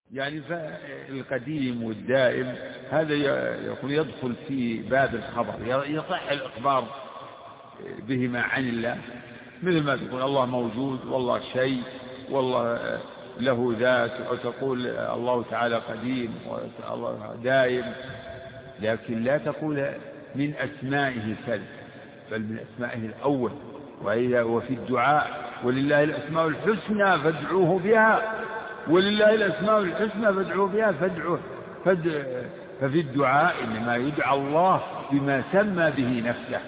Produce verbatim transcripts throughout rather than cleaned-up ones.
يعني القديم والدائم هذا يقول يدخل في باب الخبر، يصح الإخبار بهما عن الله، مثل ما تقول الله موجود والله شيء والله له ذات، أو تقول الله تعالى قديم والله دائم، لكن لا تقول من أسمائه كذا، بل من أسمائه الأول. وفي الدعاء ولله الأسماء الحسنى فادعوه بها، ولله الأسماء الحسنى فادعوه بها، فادعوه فد... ففي الدعاء إنما يدعى الله بما سمى به نفسه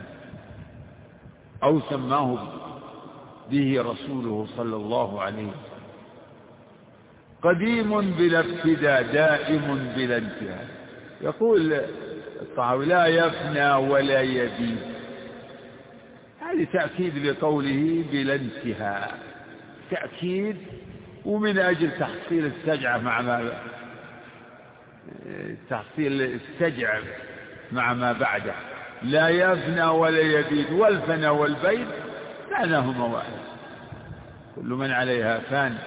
أو سماه به رسوله صلى الله عليه وسلم. قديم بلا ابتداء دائم بلا انتهاء. يقول الطحاوي لا يفنى ولا يبيد، هذه تأكيد لقوله بلا انتهاء، تأكيد ومن أجل تحصيل السجع مع ما تحصيل السجع مع ما بعده. لا يفنى ولا يبيد، والفنى والبيد معناهما واحد، كل من عليها فان.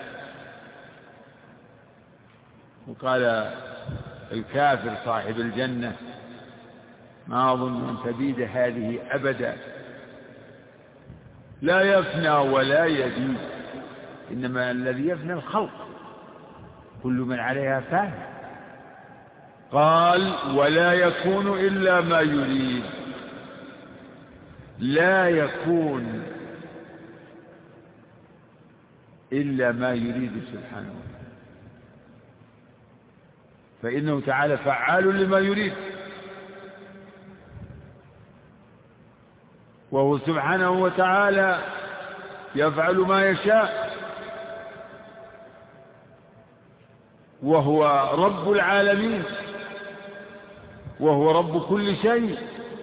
وقال الكافر صاحب الجنة ما أظن أن تبيد هذه أبدا. لا يفنى ولا يبيد، إنما الذي يفنى الخلق، كل من عليها فان. قال ولا يكون إلا ما يريد، لا يكون إلا ما يريد سبحانه وتعالى، فإنه تعالى فعال لما يريد، وهو سبحانه وتعالى يفعل ما يشاء، وهو رب العالمين، وهو رب كل شيء،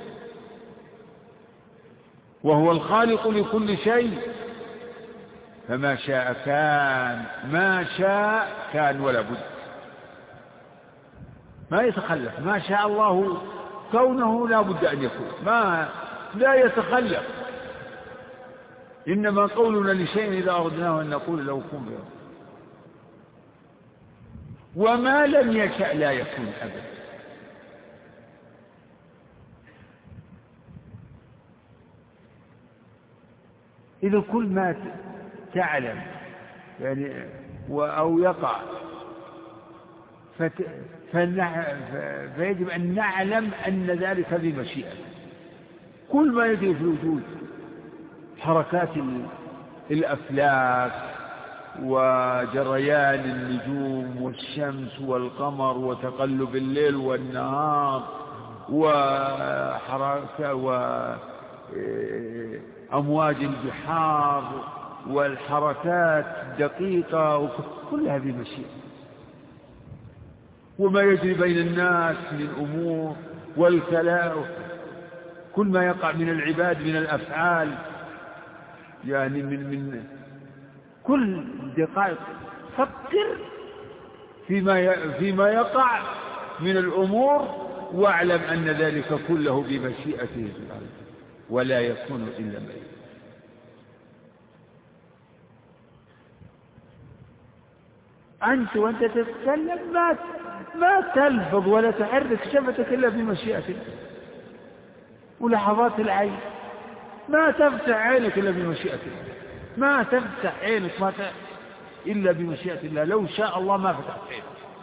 وهو الخالق لكل شيء، فما شاء كان، ما شاء كان ولا بد، ما يتخلف. ما شاء الله كونه لا بد أن يكون، ما لا يتخلف. إنما قولنا لشيء إذا أردناه أن نقول له كن فيكون، وما لم يشأ لا يكون أبدا. إذا كل ما تعلم يعني أو يقع فت... فنع... فيجب أن نعلم أن ذلك بمشيئة. كل ما يجري في الوجود، حركات الأفلاك وجريان النجوم والشمس والقمر وتقلب الليل والنهار وحركة وأمواج البحار والحركات الدقيقة، كلها بمشيئة. وما يجري بين الناس من أمور والكلام، كل ما يقع من العباد من الأفعال، يعني من من كل دقائق فكر فيما فيما يقع من الأمور، واعلم أن ذلك كله بمشيئته سبحانه، ولا يكون إلا ما يريد. أنت وأنت تتكلم ما ما تلفظ ولا تحرك شفتك إلا بمشيئته، ولحظات العين ما تفتح عينك إلا بمشيئته، ما تفتح عينك ما ت... إلا بمشيئة الله. لو شاء الله ما فتحت عينك.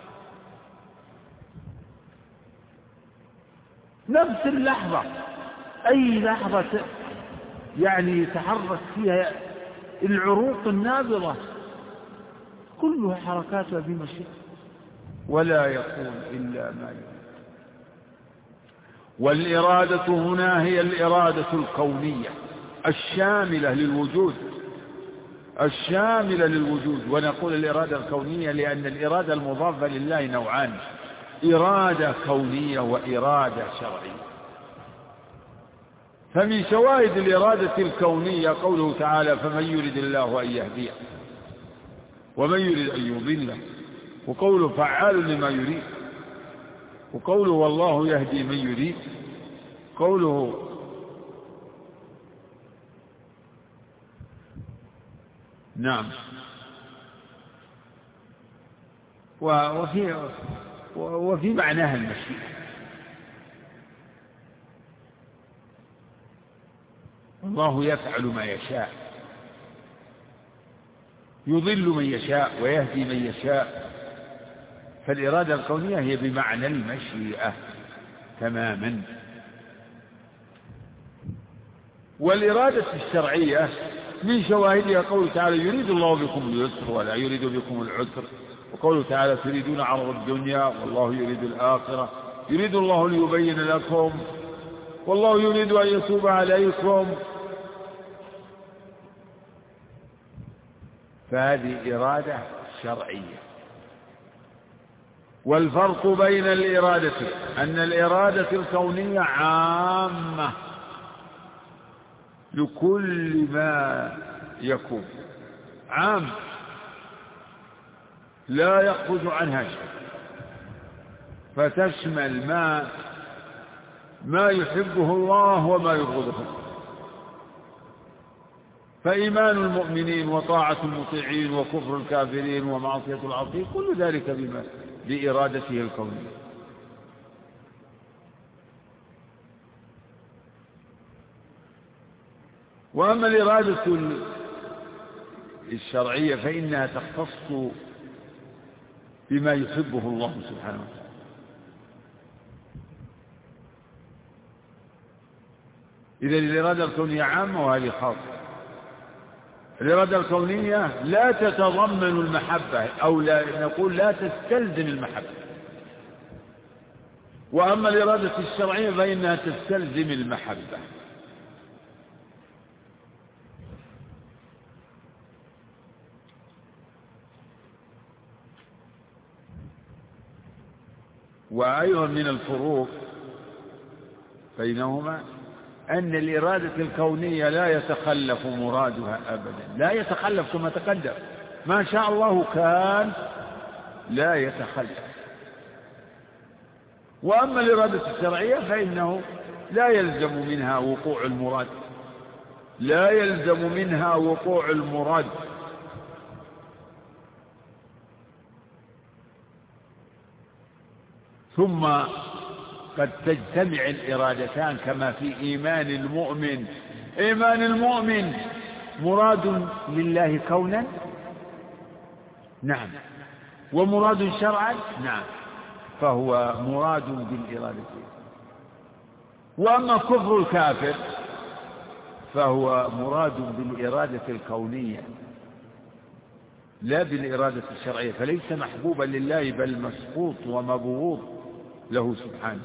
نفس اللحظة، أي لحظة يعني يتحرك فيها العروق النابضة كلها حركاتها بمشيئة، ولا يكون إلا ما يريد. والإرادة هنا هي الإرادة الكونية الشاملة للوجود، الشاملة للوجود. ونقول الإرادة الكونية لأن الإرادة المضافة لله نوعان، إرادة كونية وإرادة شرعية. فمن شواهد الإرادة الكونية قوله تعالى فمن يريد الله أن يهديه ومن يريد أن يضله، وقوله فعال لما يريد، وقوله والله يهدي من يريد، قوله نعم وفي, وفي معناها المشيئة. الله يفعل ما يشاء، يضل من يشاء ويهدي من يشاء، فالإرادة الكونية هي بمعنى المشيئة تماما. والإرادة الشرعية من شواهدها قوله تعالى يريد الله بكم اليسر ولا يريد بكم العسر، وقوله تعالى تريدون عرض الدنيا والله يريد الآخرة، يريد الله ليبين لكم والله يريد أن يتوب عليكم. فهذه إرادة شرعية. والفرق بين الإرادة أن الإرادة الكونية عامة لكل ما يكون، عام لا يخرج عنها شيء، فتشمل ما ما يحبه الله وما يبغضه. فإيمان المؤمنين وطاعة المطيعين وكفر الكافرين ومعصية العصيين كل ذلك بما بإرادته الكونية. وأما الإرادة الشرعية فإنها تختص بما يحبه الله سبحانه وتعالى. إذا الإرادة الكونية عامة وهذه خاصة. الإرادة الكونية لا تتضمن المحبة أو لا نقول لا تستلزم المحبة، وأما الإرادة الشرعية فإنها تستلزم المحبة. وأيضا من الفروق بينهما أن الإرادة الكونية لا يتخلف مرادها أبدا، لا يتخلف كما تقدم، ما شاء الله كان لا يتخلف. وأما الإرادة الشرعية فإنه لا يلزم منها وقوع المراد، لا يلزم منها وقوع المراد. ثم قد تجتمع الإرادتان كما في إيمان المؤمن. إيمان المؤمن مراد لله كونا، نعم، ومراد شرعا، نعم، فهو مراد بالإرادة. وأما كفر الكافر فهو مراد بالإرادة الكونية لا بالإرادة الشرعية، فليس محبوبا لله بل مسقوط ومبغوض له سبحانه.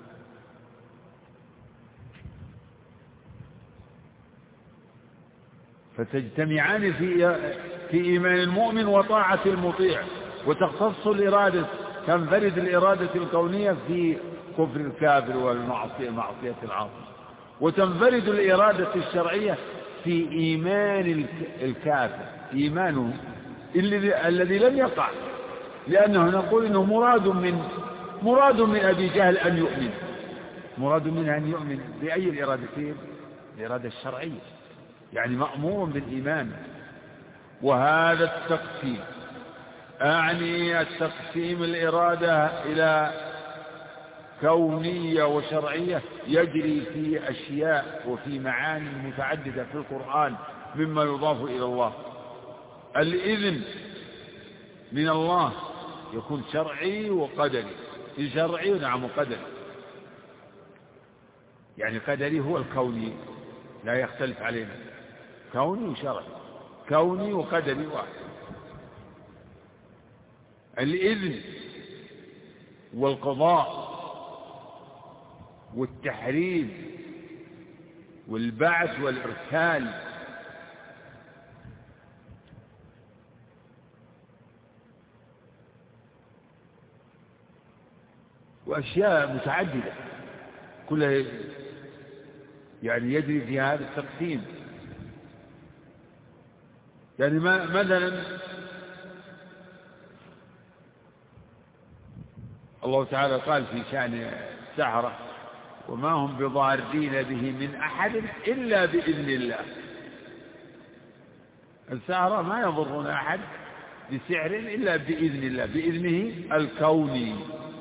فتجتمعان في في إيمان المؤمن وطاعة المطيع، وتختص الإرادة، تنفرد الإرادة الكونية في كفر الكافر والمعصية معصية العاصي، وتنفرد الإرادة الشرعية في إيمان الكافر، إيمانه الذي لم يقع، لأنه نقول إنه مراد من مراد من أبي جهل أن يؤمن، مراد منه أن يؤمن بأي الإرادتين؟ الإرادة الشرعية، يعني مأمور بالإيمان. وهذا التقسيم أعني التقسيم الإرادة إلى كونية وشرعية يجري في أشياء وفي معاني متعددة في القرآن مما يضاف إلى الله. الإذن من الله يكون شرعي وقدري، شرعي نعم وقدري، يعني قدري هو الكوني لا يختلف علينا، كوني وشرعي، كوني وقدري واحد. الإذن والقضاء والتحريم والبعث والإرسال، وأشياء متعددة كلها يعني يجري في هذا التقسيم. يعني ما مثلا الله تعالى قال في شأن السحرة وما هم بضارين به من أحد إلا بإذن الله. السحرة ما يضرون أحد بسحر إلا بإذن الله، بإذنه الكوني.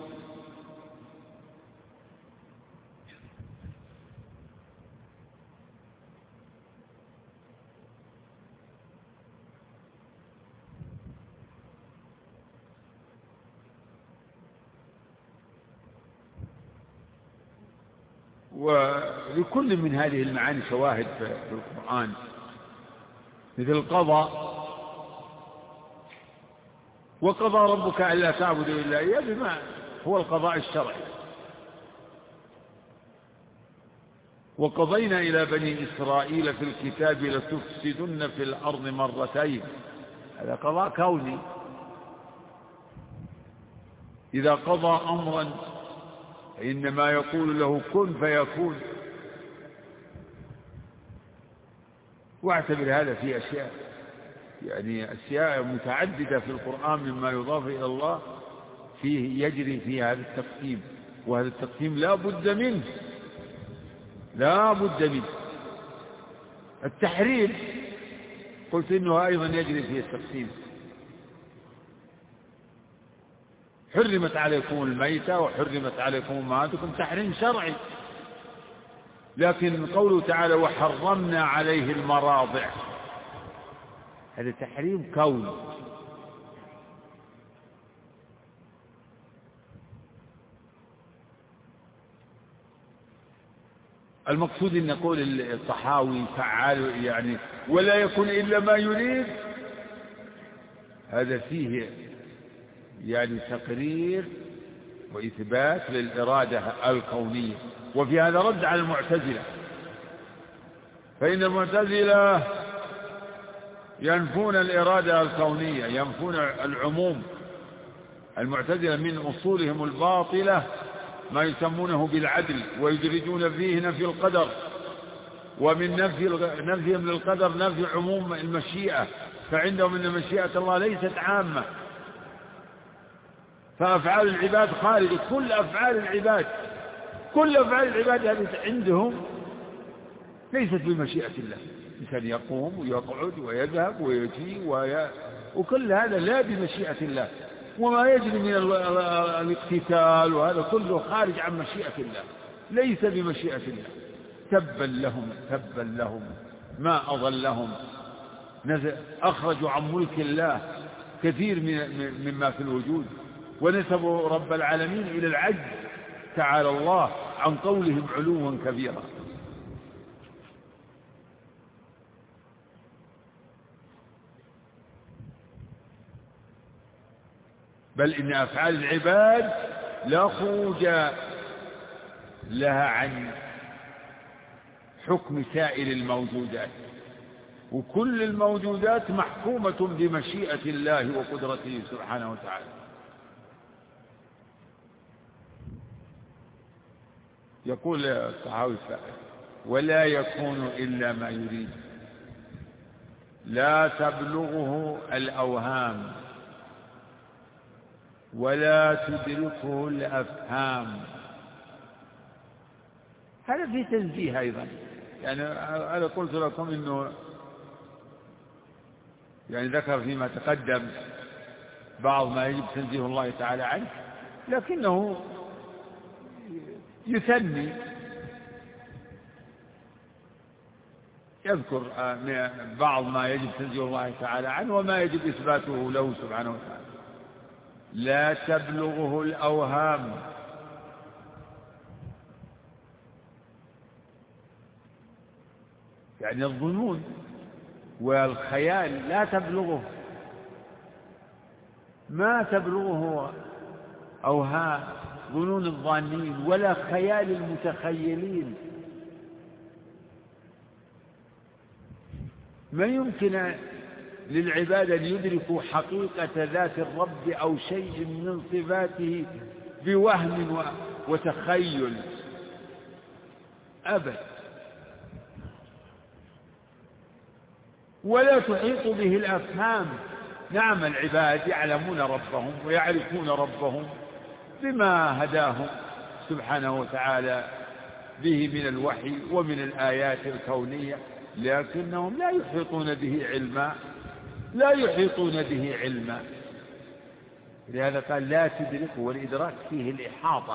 ولكل من هذه المعاني شواهد في القرآن، مثل القضاء، وقضى ربك ألا تعبدوا إلا إياه، بما هو القضاء الشرعي. وقضينا إلى بني إسرائيل في الكتاب لتفسدن في الأرض مرتين، هذا قضاء كوني. إذا قضى أمرا إنما يقول له كن فيكون. واعتبر هذا في أشياء، يعني أشياء متعددة في القرآن مما يضاف إلى الله فيه يجري فيه هذا التقسيم، وهذا التقسيم لا بد منه، لا بد منه. التحريم قلت إنه أيضا يجري فيه التقسيم. حرمت عليكم الميتة وحرمت عليكم أمهاتكم، تحريم شرعي. لكن قوله تعالى وحرمنا عليه المراضع، هذا تحريم كوني. المقصود أن نقول الطحاوي فعال يعني ولا يكون إلا ما يريد، هذا فيه يعني تقرير وإثبات للإرادة الكونية. وفي هذا رد على المعتزلة، فإن المعتزلة ينفون الإرادة الكونية، ينفون العموم. المعتزلة من أصولهم الباطلة ما يسمونه بالعدل، ويدرجون فيه نفي القدر، ومن نفي نفيهم للقدر نفي عموم المشيئة، فعندهم أن مشيئة الله ليست عامة، فأفعال العباد خارجة. كل أفعال العباد كل أفعال العباد هذه عندهم ليست بمشيئة الله. إنسان يقوم ويقعد ويذهب ويجي وي... وكل هذا لا بمشيئة الله. وما يجري من الاقتتال وهذا كله خارج عن مشيئة الله، ليس بمشيئة الله. تبا لهم تبا لهم ما أضلهم، أخرجوا عن ملك الله كثير من مما في الوجود، ونسبوا رب العالمين إلى العجز تعالى الله عن قولهم علوا كبيرا. بل إن أفعال العباد لا خروج لها عن حكم سائر الموجودات، وكل الموجودات محكومة بمشيئة الله وقدرته سبحانه وتعالى. يقول الطحاوي ولا يكون إلا ما يريد، لا تبلغه الأوهام ولا تدركه الأفهام. هذا في تنزيه أيضا. يعني أنا قلت لكم إنه يعني ذكر فيما تقدم بعض ما يجب تنزيه الله تعالى عنه، لكنه يثني، يذكر بعض ما يجب تنزيه الله تعالى عنه وما يجب إثباته له سبحانه وتعالى. لا تبلغه الأوهام، يعني الظنون والخيال لا تبلغه، ما تبلغه أوهام ظنون الظانين ولا خيال المتخيلين. ما يمكن للعباد أن يدركوا حقيقة ذات الرب أو شيء من صفاته بوهم وتخيل أبدا، ولا تحيط به الأفهام. نعم العباد يعلمون ربهم ويعرفون ربهم بما هداهم سبحانه وتعالى به من الوحي ومن الآيات الكونية، لكنهم لا يحيطون به علما لا يحيطون به علما. لهذا قال لا تدركه، والإدراك فيه الإحاطة،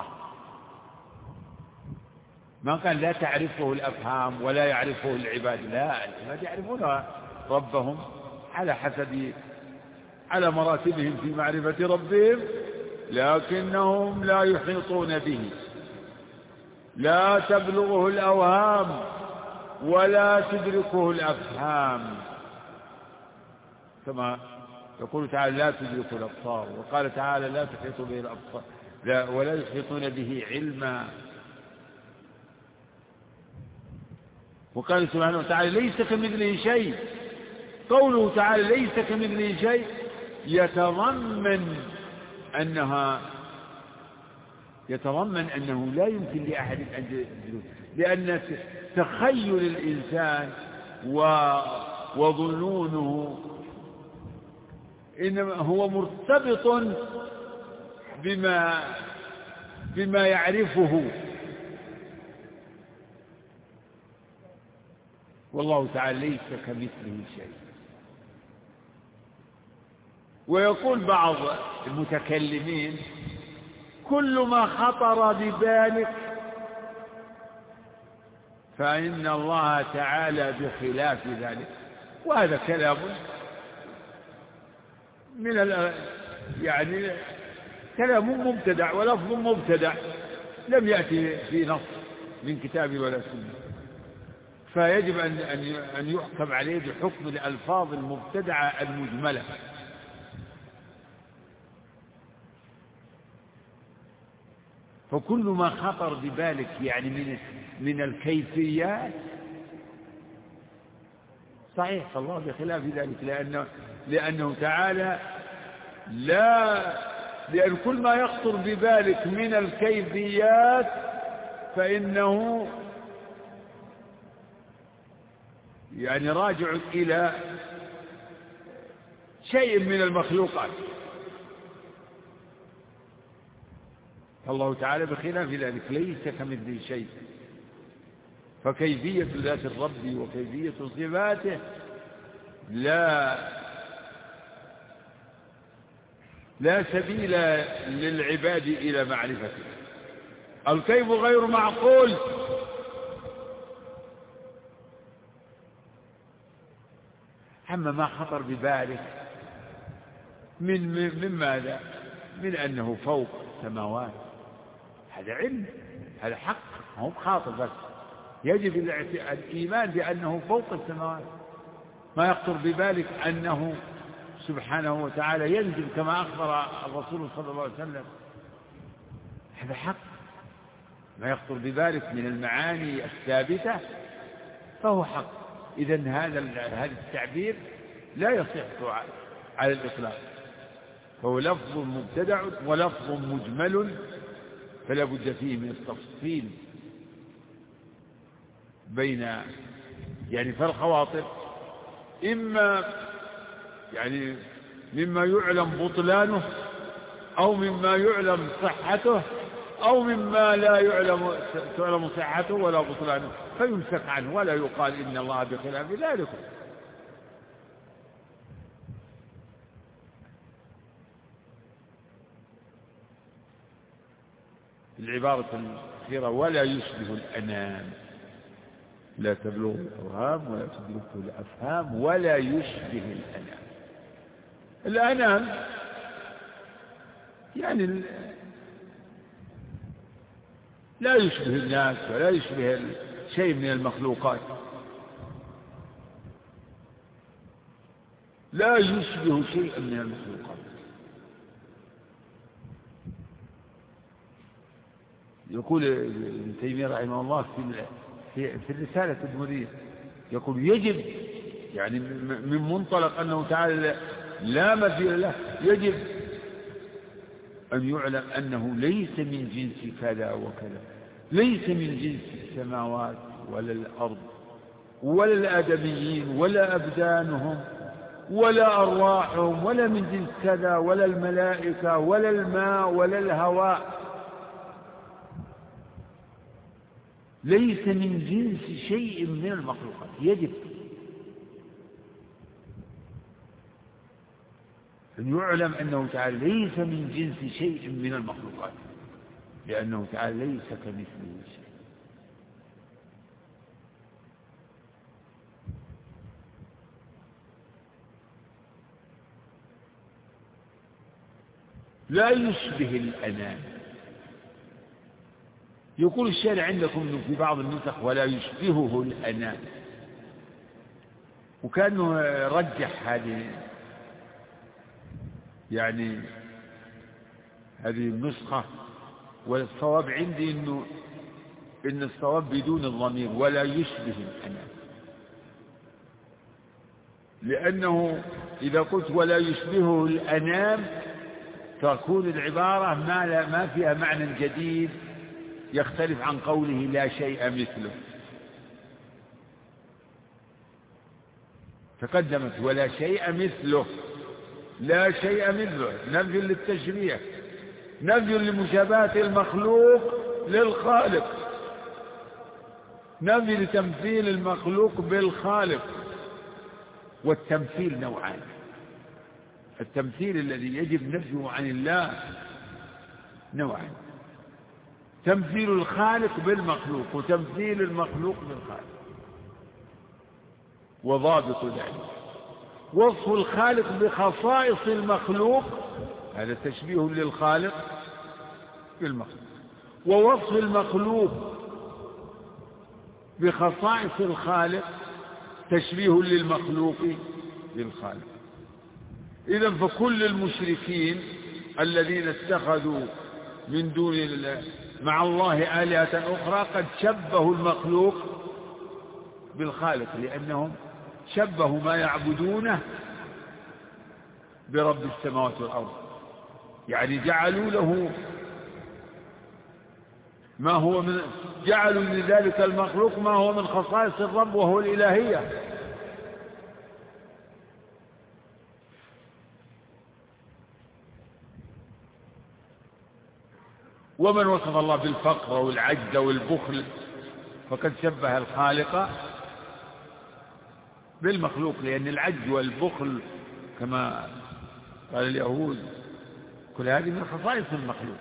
ما قال لا تعرفه الأفهام ولا يعرفه العباد، لا، العباد يعرفون ربهم على حسب على مراتبهم في معرفة ربهم، لكنهم لا يحيطون به، لا تبلغه الأوهام ولا تدركه الأفهام، كما يقول تعالى لا تدركه الأبصار، وقال تعالى لا تحيط به الأبصار لا ولا يحيطون به علما. وقال سبحانه وتعالى ليس كمثله شيء. قوله تعالى ليس كمثله شيء يتضمن أنها يتضمن أنه لا يمكن لأحد أن يدركه، لأن تخيل الإنسان وظنونه إنما هو مرتبط بما بما يعرفه، والله تعالى ليس كمثله شيء. ويقول بعض المتكلمين كل ما خطر ببالك فإن الله تعالى بخلاف ذلك. وهذا كلام من يعني كلام مبتدع ولفظ مبتدع لم يأتي في نص من كتاب ولا سنة، فيجب أن أن يحكم عليه بحكم الألفاظ المبتدعة المجملة. فكل ما خطر ببالك يعني من من الكيفيات صحيح، فالله بخلاف ذلك، لأنه لأنه تعالى لا لأن كل ما يخطر ببالك من الكيفيات فإنه يعني راجع إلى شيء من المخلوقات، فالله تعالى بخلاف ذلك ليس كمثله شيء. فكيفية ذات الرب وكيفية صفاته لا لا سبيل للعباد إلى معرفته. الكيف غير معقول، أما ما خطر ببالك من من ماذا؟ من أنه فوق السماوات، هذا علم، هذا حق، هو بخاطر بس. يجب الإيمان بأنه فوق السماوات. ما يخطر ببالك أنه سبحانه وتعالى ينزل كما أخبر الرسول صلى الله عليه وسلم، هذا حق. ما يخطر ببالك من المعاني الثابتة فهو حق. إذن هذا هذا التعبير لا يصح على الإطلاق، فهو لفظ مبتدع ولفظ مجمل، فلا بد فيه من التفصيل بين يعني فالخواطر إما يعني مما يعلم بطلانه أو مما يعلم صحته أو مما لا يعلم تعلم صحته ولا بطلانه، فيمسك عنه ولا يقال إن الله بخلاف ذلك. العبارة الأخيرة ولا يشبه الأنام، لا تبلغ الأوهام ولا تدركه الأفهام ولا يشبه الأنام. الأنام يعني لا يشبه الناس ولا يشبه شيء من المخلوقات، لا يشبه شيء من المخلوقات. يقول ابن تيمية رحمه الله في في الرسالة الدمرية، يقول يجب يعني من منطلق أنه تعالى لا مثيل له، يجب أن يعلم أنه ليس من جنس كذا وكذا، ليس من جنس السماوات ولا الأرض ولا الآدميين ولا أبدانهم ولا أرواحهم، ولا من جنس كذا ولا الملائكة ولا الماء ولا الهواء، ليس من جنس شيء من المخلوقات. يجب أن يعلم أنه تعالى ليس من جنس شيء من المخلوقات، لأنه تعالى ليس كمثله شيء. لا يشبه الأنام. يقول الشارع عندكم في بعض النسخ ولا يشبهه الأنام، وكأنه رجح هذه يعني هذه النسخة، والصواب عندي إنه إن الصواب بدون الضمير ولا يشبه الأنام، لأنه إذا قلت ولا يشبهه الأنام تكون العبارة ما, لا ما فيها معنى جديد يختلف عن قوله لا شيء مثله. تقدمت ولا شيء مثله، لا شيء مثله نفي للتشبيه، نفي لمشابهة المخلوق للخالق، نفي لتمثيل المخلوق بالخالق. والتمثيل نوعان: التمثيل الذي يجب نفيه عن الله نوعان: تمثيل الخالق بالمخلوق وتمثيل المخلوق بالخالق. وضابط ذلك وصف الخالق بخصائص المخلوق، هذا تشبيه للخالق بالمخلوق، ووصف المخلوق بخصائص الخالق تشبيه للمخلوق بالخالق. إذن فكل المشركين الذين اتخذوا من دون الله مع الله آلهة أخرى قد شبهوا المخلوق بالخالق، لأنهم شبهوا ما يعبدونه برب السماوات والأرض، يعني جعلوا له ما هو من جعلوا لذلك المخلوق ما هو من خصائص الرب وهو الإلهية. ومن وصف الله بالفقر والعجز والبخل فقد شبه الخالق بالمخلوق، لأن العجز والبخل كما قال اليهود كل هذه من خصائص المخلوق.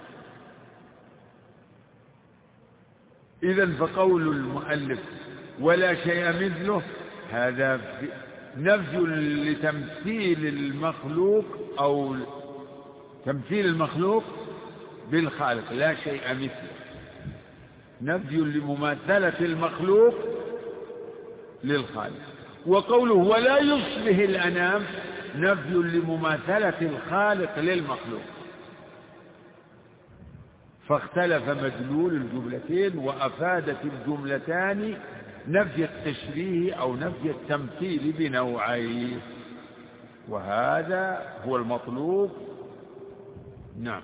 إذن فقول المؤلف ولا شيء مثله هذا نفي لتمثيل المخلوق أو تمثيل المخلوق بالخالق، لا شيء مثله، نفي لمماثلة المخلوق للخالق. وقوله ولا يشبه الأنام نفي لمماثلة الخالق للمخلوق، فاختلف مدلول الجملتين وأفادت الجملتان نفي التشبيه أو نفي التمثيل بنوعيه، وهذا هو المطلوب. نعم.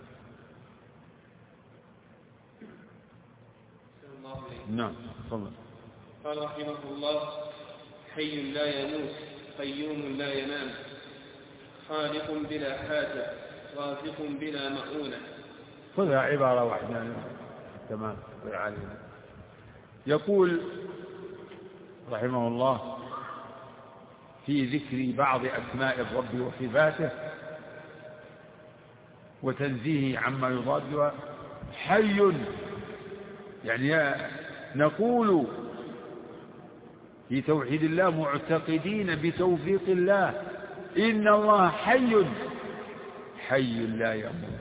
نعم تفضل. قال رحمه الله: حي لا يموت، قيوم لا ينام، خالق بلا حاجة، رازق بلا مؤونة. خذها عبارة واحدة تمام. يقول رحمه الله في ذكر بعض أسماء الرب وصفاته وتنزيهه عما يضادها: حي، يعني نقول في توحيد الله معتقدين بتوفيق الله إن الله حي، حي لا يموت،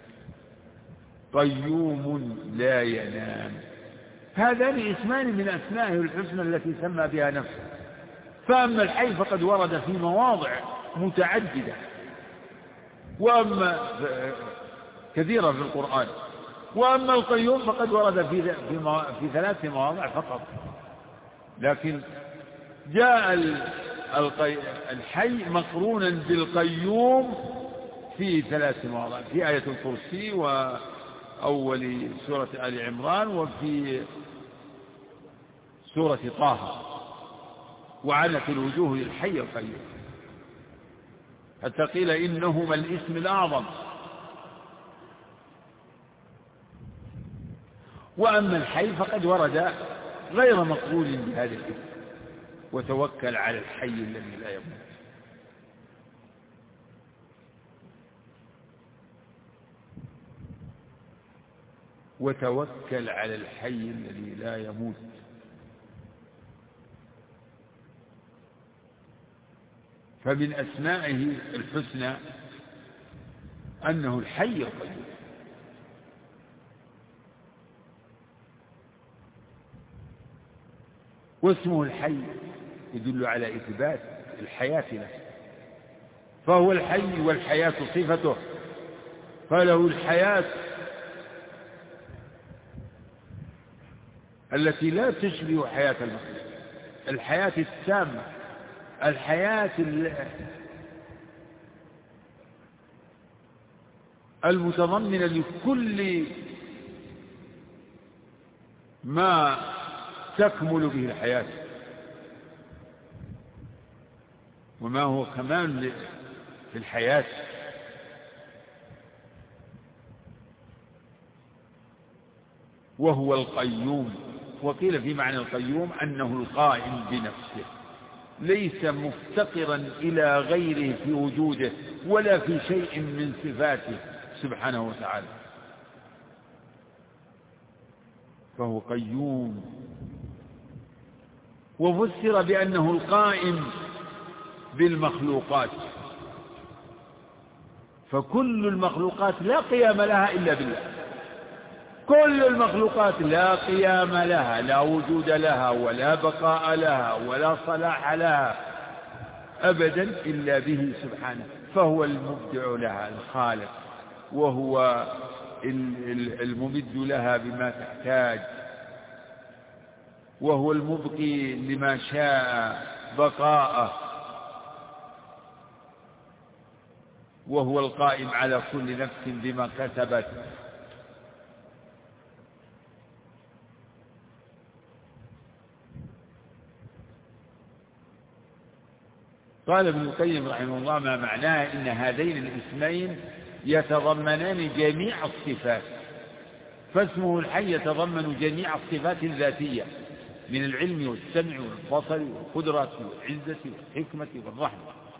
قيوم لا ينام. هذان اسمان من أسمائه الحسنى التي سمى بها نفسه. فأما الحي فقد ورد في مواضع متعددة، وأما كثيرة في القرآن، وأما القيوم فقد ورد في في ثلاث مواضع فقط. لكن جاء الحي مقرونا بالقيوم في ثلاث مواضع: في آية الكرسي وأول سورة آل عمران وفي سورة طه. وعنت الوجوه للحي القيوم حتى قيل إنهما الاسم الأعظم. وأما الحي فقد ورد غير مقبول بهذا الاسم: وتوكل على الحي الذي لا يموت. وتوكل على الحي الذي لا يموت. فمن أسمائه الحسنى أنه الحي القيوم، واسمه الحي يدل على إثبات الحياة له، فهو الحي والحياة صفته، فله الحياة التي لا تشبه حياة المخلوق، الحياة التامة، الحياة المتضمنة لكل ما تكمل به الحياة وما هو كمال في الحياة. وهو القيوم، وقيل في معنى القيوم أنه القائم بنفسه، ليس مفتقرا إلى غيره في وجوده ولا في شيء من صفاته سبحانه وتعالى، فهو قيوم. وفسر بأنه القائم بالمخلوقات، فكل المخلوقات لا قيام لها إلا بالله، كل المخلوقات لا قيام لها، لا وجود لها ولا بقاء لها ولا صلاح لها أبدا إلا به سبحانه، فهو المبدع لها الخالق، وهو الممد لها بما تحتاج، وهو المبقي لما شاء بقاءه، وهو القائم على كل نفس بما كسبت. قال ابن القيم رحمه الله: ما معناه إن هذين الاسمين يتضمنان جميع الصفات، فاسمه الحي يتضمن جميع الصفات الذاتية من العلم والسمع والبصر والقدرة والعزة والحكمة والرحمة،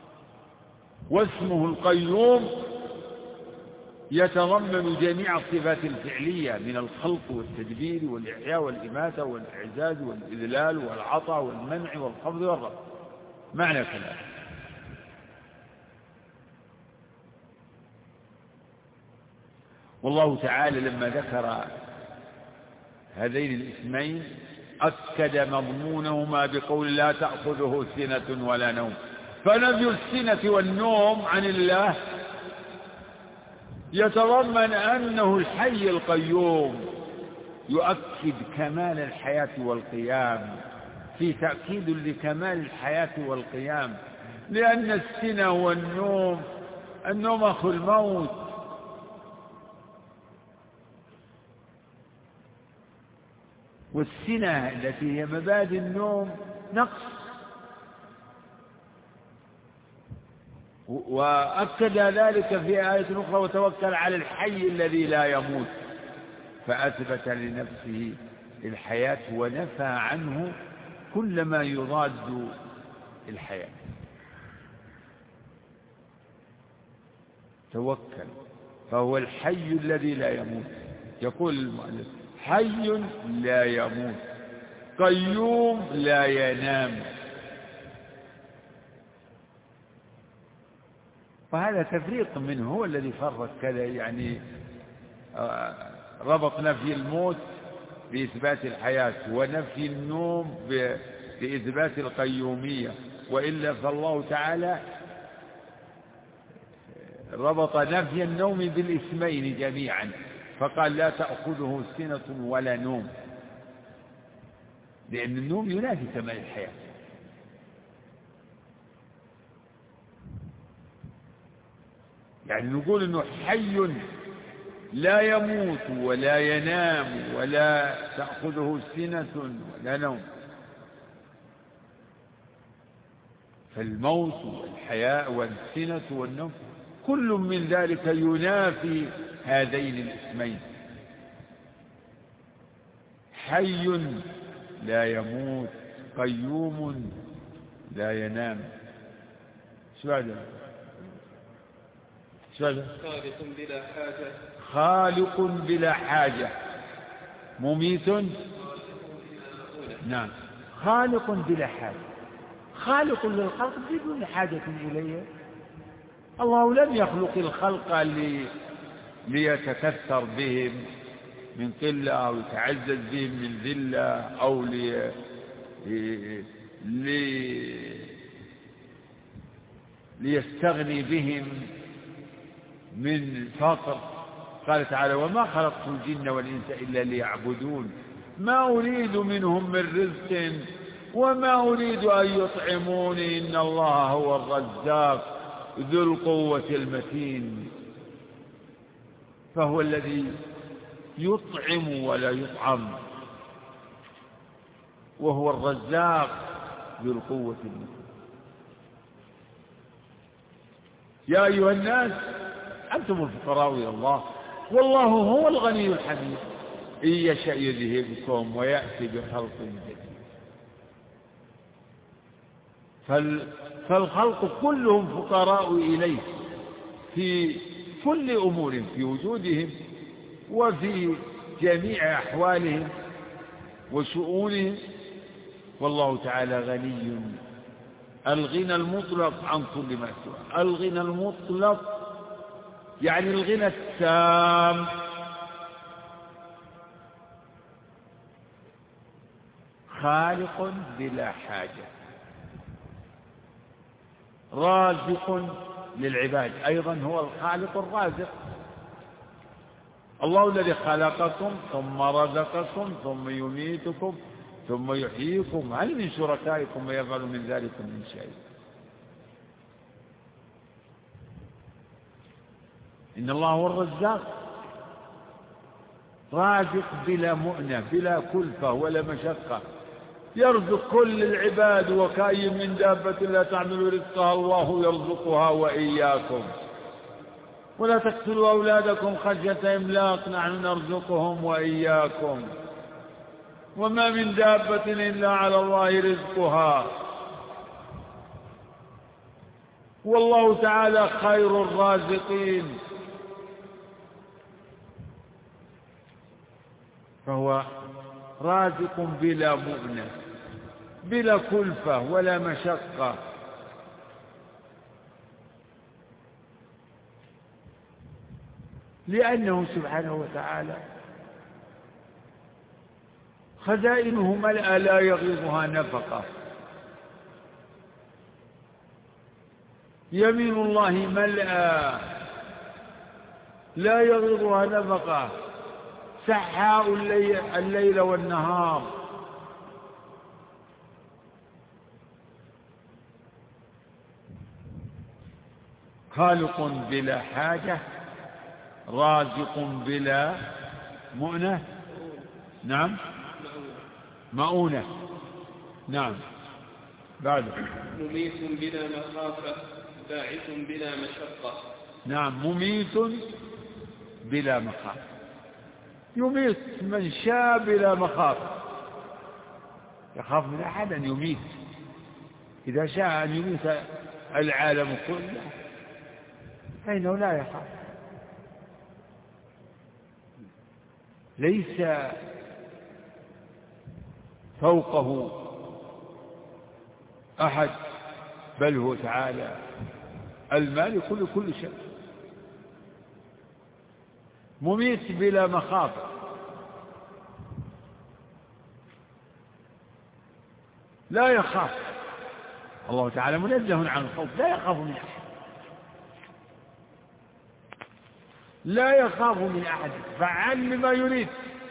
واسمه القيوم يتضمن جميع الصفات الفعلية من الخلق والتدبير والإحياء والإماتة والإعزاز والإذلال والعطاء والمنع والخفض والرفع. معنى كلام. والله تعالى لما ذكر هذين الاسمين أكد مضمونهما بقول: لا تأخذه سنة ولا نوم. فنفي السنة والنوم عن الله يتضمن أنه الحي القيوم، يؤكد كمال الحياة والقيام، في تأكيد لكمال الحياة والقيام، لأن السنة والنوم، النوم أخو الموت، والسنة التي هي مبادئ النوم نقص. وأكد ذلك في آية أخرى: وتوكل على الحي الذي لا يموت، فأثبت لنفسه الحياة ونفى عنه كل ما يضاد الحياة. توكل، فهو الحي الذي لا يموت. يقول المؤلف: حي لا يموت، قيوم لا ينام. فهذا تفريق منه، هو الذي فرق كذا، يعني ربط نفي الموت بإثبات الحياة ونفي النوم بإثبات القيومية، وإلا فالله تعالى ربط نفي النوم بالاسمين جميعا، فقال: لا تأخذه سنة ولا نوم، لأن النوم ينافي كمال الحياة. يعني نقول إنه حي لا يموت ولا ينام ولا تأخذه سنة ولا نوم، فالموت والحياة والسنة والنوم كل من ذلك ينافي هذين الاسمين. حي لا يموت، قيوم لا ينام. سؤال سؤال خالق بلا حاجة، خالق بلا حاجة. مميت نعم خالق بلا حاجة، خالق للخلق بدون حاجة إليه. الله لم يخلق الخلق لي ليتكثر بهم من قلة أو يتعزز بهم من ذلة أو لي لي ليستغني بهم من فقر. قال تعالى وما خلقت الجن والإنس إلا ليعبدون ما أريد منهم من رزق وما أريد أن يطعموني إن الله هو الرزاق ذو القوة المتين. فهو الذي يطعم ولا يطعم، وهو الرزاق ذو القوة المتين. يا أيها الناس أنتم الفقراء إلى الله والله هو الغني الحميد إن يشاء يذهبكم ويأتي بخلق جديد. فالخلق كلهم فقراء إليه في كل أمور، في وجودهم وفي جميع أحوالهم وشؤونهم، والله تعالى غني الغنى المطلق عن كل ما سواه. الغنى المطلق يعني الغنى التام. خالق بلا حاجة، رازق للعباد، أيضا هو الخالق الرازق. الله الذي خلقكم ثم رزقكم ثم يميتكم ثم يحييكم، هل من شركائكم يفعل من ذلك من شيء؟ إن الله هو الرزاق، رازق بلا مؤنة بلا كلفة ولا مشقة، يرزق كل العباد. وكأي من دابة لا تعمل رزقها الله يرزقها وإياكم. ولا تقتلوا أولادكم خشية إملاق نحن نرزقهم وإياكم. وما من دابة إلا على الله رزقها. والله تعالى خير الرازقين. فهو رازق بلا مؤنة بلا كلفة ولا مشقة. لأنه سبحانه وتعالى خزائنه ملأ لا يغيضها نفقة. يمين الله ملأ لا يغيضها نفقة. سحاء الليل, الليل والنهار. خالق بلا حاجة، رازق بلا مؤنة، نعم مؤونة، نعم بعد مميت بلا مخافة باعث بلا مشقة. نعم مميت بلا مخافة، يميت من شاء بلا مخافة. يخاف من أحد أن يميت، إذا شاء أن يميت العالم كله فإنه لا يخاف. ليس فوقه أحد، بل هو تعالى المالك لكل شيء. مميت بلا مخافة، لا يخاف. الله تعالى منزه عن الخوف، لا يخاف من أحد، لا يخاف من أحد، فعل لما يريد.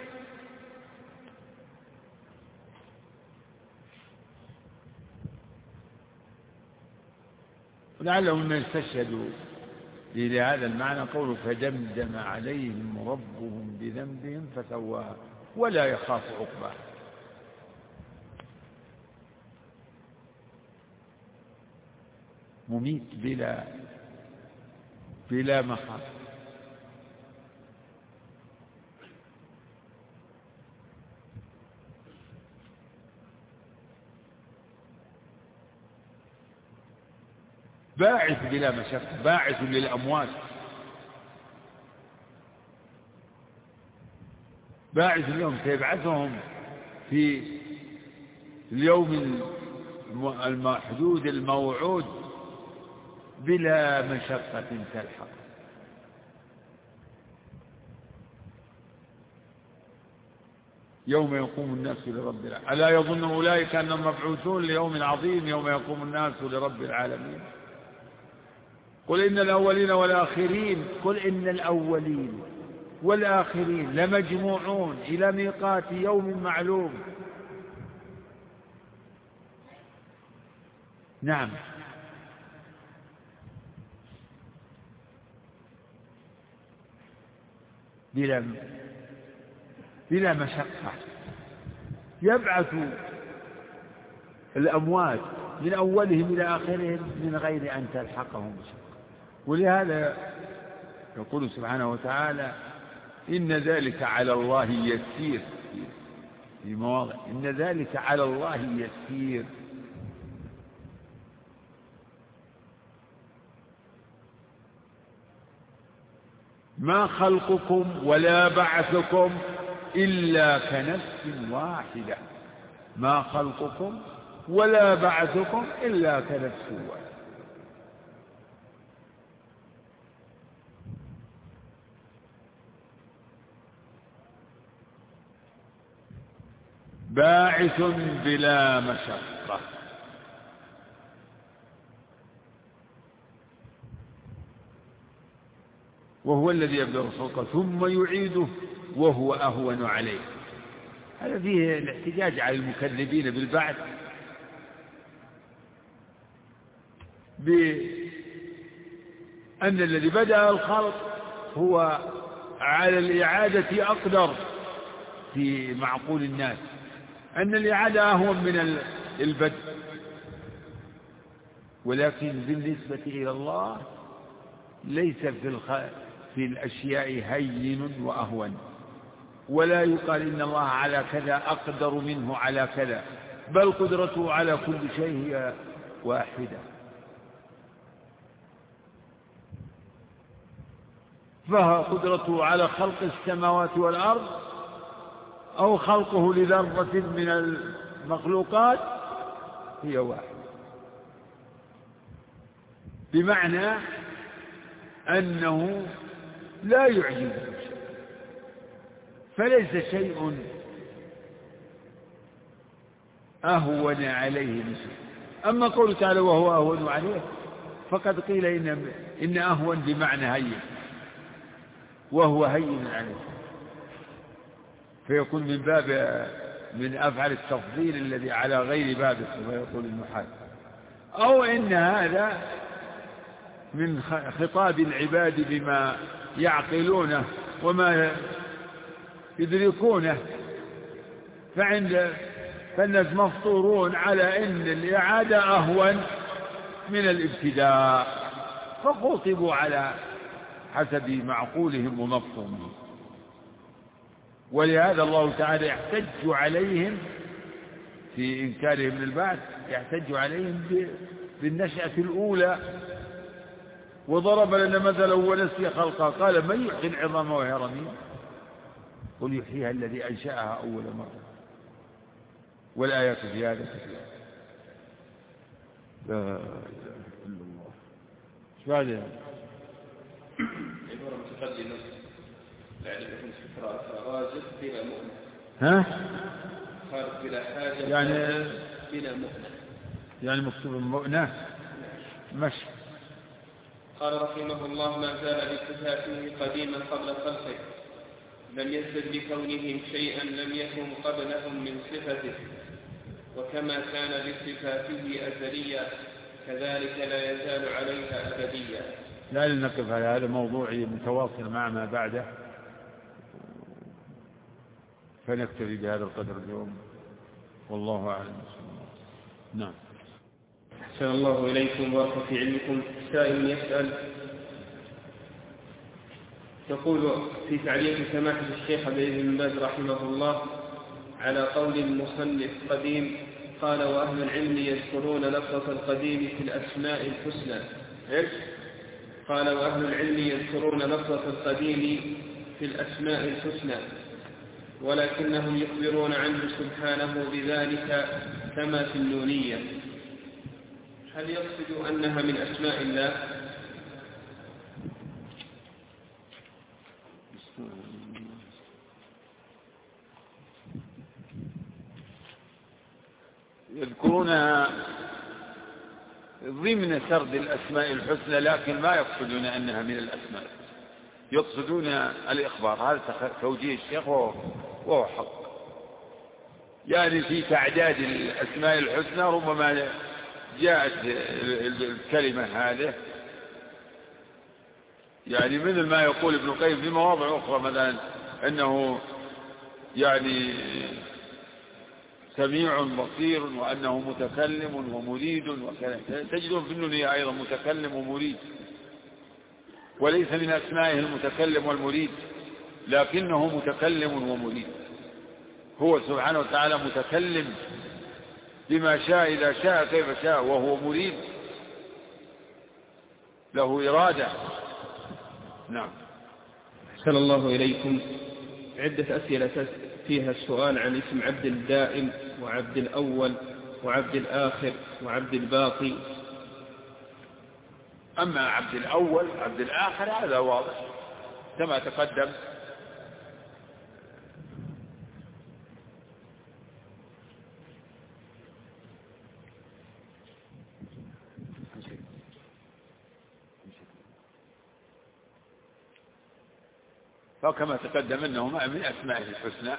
لعلهم من استشهدوا لهذا المعنى قوله فدمدم عليهم ربهم بذنبهم فسواها ولا يخاف عقباها. مميت بلا بلا مخافة. باعث بلا مشقة، باعث للأموات. باعث اليوم سيبعثهم في اليوم المحدود الموعود بلا مشقة تلحق. يوم يقوم الناس لرب العالمين. ألا يظن أولئك أنهم مبعوثون ليوم عظيم يوم يقوم الناس لرب العالمين. قل إن الأولين والآخرين قل إن الأولين والآخرين لمجموعون إلى ميقات يوم معلوم. نعم. بلا بلا مشقة. يبعث الأموات من أولهم إلى آخرهم من غير أن تلحقهم مشقة. ولهذا يقول سبحانه وتعالى إن ذلك على الله يسير في مواضع. إن ذلك على الله يسير. ما خلقكم ولا بعثكم إلا كنفس واحدة. ما خلقكم ولا بعثكم إلا كنفس واحدة. باعث بلا مشقة. وهو الذي يبدأ الخلق ثم يعيده وهو أهون عليه. هذا فيه الاحتجاج على المكذبين بالبعث بأن الذي بدأ الخلق هو على الإعادة أقدر في معقول الناس، أن الإعادة أهون من البدء. ولكن بالنسبة إلى الله ليس في الخ... في الأشياء هين وأهون، ولا يقال إن الله على كذا أقدر منه على كذا، بل قدرته على كل شيء هي واحدة. فقدرته على خلق السماوات والأرض أو خلقه لذرة من المخلوقات هي واحدة، بمعنى أنه لا يعجزه شيء، فليس شيء أهون عليه من شيء. أما قوله تعالى وهو أهون عليه فقد قيل إن, إن أهون بمعنى هين، وهو هين عليه، فيكون من باب من أفعل التفضيل الذي على غير بابه كما يقول المحال، أو إن هذا من خطاب العباد بما يعقلونه وما يدركونه، فعند فالناس مفطورون على أن الإعادة أهون من الابتداء، فخوطبوا على حسب معقولهم ومفهومهم. ولهذا الله تعالى يحتج عليهم في إنكارهم للبعث، يحتج عليهم بالنشأة الأولى. وضرب لنا مثلا ونسي خلقها قال من يحيي العظام وهي رميم قل يحييها الذي أنشأها أول مرة. والآيات في هذا كثيرة. لا إله إلا الله. ايش بعدها؟ عبارة متقدمة يعني يكون استقراء راجل بلا مؤنة. ها؟ خارج بلا حاجة يعني بلا مؤنة، يعني مكتوب مؤنة مشي. قال رحمه الله ما زال بصفاته قديما قبل خلقه، لم يزد بكونهم شيئا لم يكن قبلهم من صفته، وكما كان بصفاته أزليا كذلك لا يزال عليها أبديا. لا لنقف على هذا موضوعي متواصل مع ما بعده، فنكتفي بهذا القدر اليوم والله أعلم. نعم. أحسن الله إليكم وبارك في علمكم. سائل يسأل يقول في تعليق سماحة الشيخ عبد العزيز بن باز رحمه الله على قول المصنف قديم قال وأهل العلم يذكرون لفظة القديم في الأسماء الحسنى. إيش؟ قال وأهل العلم يذكرون لفظة القديم في الأسماء الحسنى، ولكنهم يخبرون عنه سبحانه بذلك كما في النونية. هل يقصد أنها من أسماء الله؟ يذكرونها ضمن سرد الأسماء الحسنى، لكن ما يقصدون أنها من الأسماء، يقصدون الإخبار. هذا توجيه الشيخ وهو حق. يعني في تعداد الأسماء الحسنى ربما جاءت الكلمة هذه، يعني مثل ما يقول ابن القيم في مواضع أخرى مثلا أنه يعني سميع بصير، وأنه متكلم ومريد وكذا. تجدون في النونية أيضا متكلم ومريد، وليس من أسمائه المتكلم والمريد، لكنه متكلم ومريد. هو سبحانه وتعالى متكلم بما شاء إذا شاء كيف شاء، وهو مريد له إرادة. نعم. أحسن الله إليكم. عدة أسئلة فيها السؤال عن اسم عبد الدائم وعبد الأول وعبد الآخر وعبد الباقي. أما عبد الأول عبد الآخر هذا واضح كما تقدم. فكما تقدم أنهما من أسمائه الحسنى.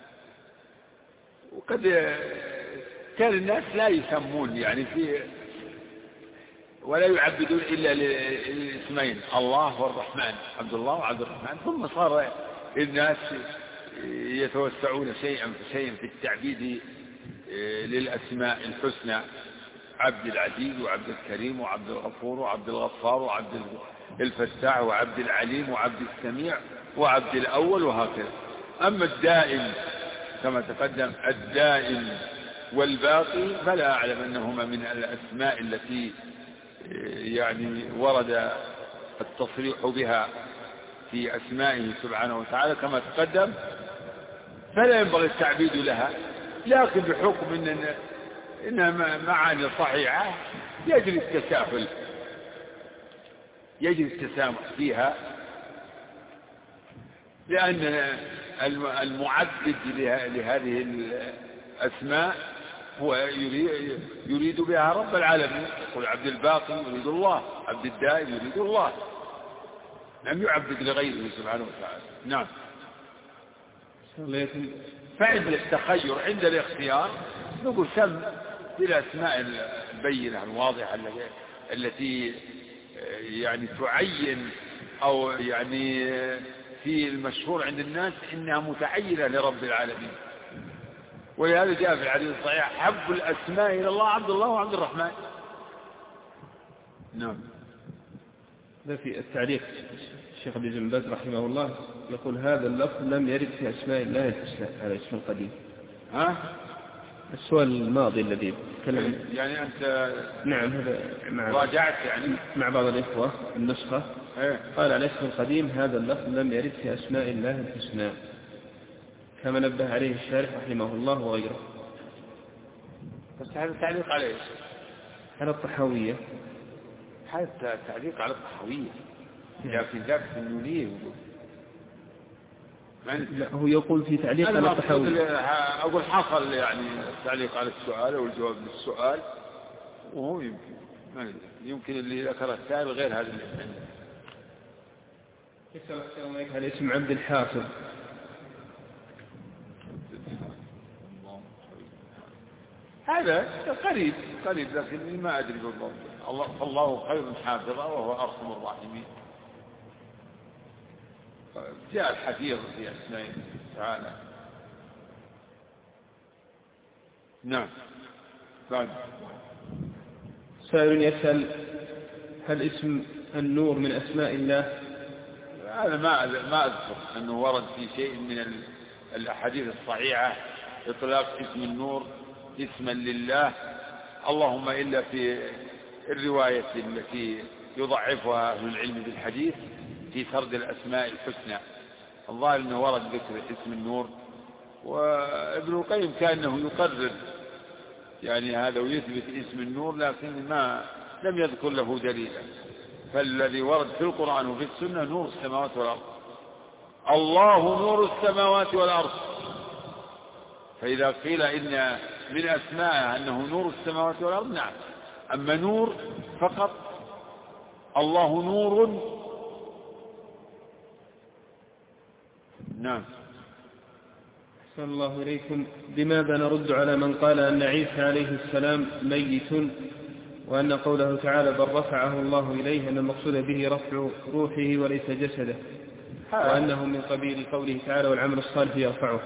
وقد كان الناس لا يسمون يعني في ولا يعبدون إلا للاسمين الله والرحمن، عبد الله وعبد الرحمن. ثم صار الناس يتوسعون شيئا فشيئا في التعبيد للأسماء الحسنى، عبد العزيز وعبد الكريم وعبد الغفور وعبد الغفار وعبد الفتاح وعبد العليم وعبد السميع وعبد الأول وهكذا. أما الدائم كما تقدم الدائم والباقي فلا أعلم أنهما من الأسماء التي يعني ورد التصريح بها في أسمائه سبحانه وتعالى كما تقدم، فلا ينبغي التعبيد لها، لكن بحكم إن إنها معاني صحيحة يجري التساهل، يجري التسامح فيها، لأن المعبد لهذه الأسماء هو يريد بها رب العالمين. يقول عبد الباقي يريد الله، عبد الدائم يريد الله، لم يعبد لغيره سبحانه وتعالى. نعم. فعند التخير عند الاختيار نقول سم بالأسماء البينة الواضحة التي يعني تعين أو يعني في المشهور عند الناس إنها متعينة لرب العالمين. ولهذا جاء في الحديث الصحيح حب الأسماء إلى الله عبد الله وعبد الرحمن. نعم. ده في التعليق الشيخ ابن باز رحمه الله يقول هذا اللفظ لم يرد في أسماء الله الحسنى، هذا اسم القديم. ها؟ السؤال الماضي الذي تكلم يعني أنت نعم هذا مع راجعت يعني مع بعض الإخوة النسخة ايه؟ قال على اسم القديم هذا اللفظ لم يرد في أسماء الله الحسنى كما نبه عليه الشارح رحمه الله وغيره. بس هذا تعليق عليه على الطحاوية، هذا تعليق على الطحاوية، لكن ذاك في النونية لا هو يقول في تعليق على الطحاوية. أقول حصل يعني التعليق على السؤال أو الجواب للسؤال، وهو يمكن يمكن اللي ذكر السائل غير هذا اللي عنده. يسأل على اسم عبد الحافظ. هذا قريب قريب لكن ما أدري بالضبط. الله فالله خير حافظا وهو أرحم الراحمين. جاء الحديث في أسمائه تعالى. نعم. بعد سائل يسأل هل اسم النور من أسماء الله؟ هذا ما ما أذكر أنه ورد في شيء من الأحاديث الصحيحة إطلاق اسم النور اسما لله، اللهم إلا في الرواية التي يضعفها أهل العلم بالحديث في سرد الأسماء الحسنى. الظاهر أنه ورد ذكر اسم النور وابن القيم كأنه يقرر يعني هذا ويثبت اسم النور، لكن ما لم يذكر له دليلا. فالذي ورد في القرآن وفي السنة نور السماوات والأرض. الله نور السماوات والأرض. فإذا قيل إن من أسمائه أنه نور السماوات والأرض، نعم. أما نور فقط، الله نور، نعم. أحسن الله إليكم. لماذا نرد على من قال أن عيسى عليه السلام ميت، وأن قوله تعالى بل رفعه الله إليه أن المقصود به رفع روحه وليس جسده، وأنه من قبيل قوله تعالى والعمل الصالح يرفعه؟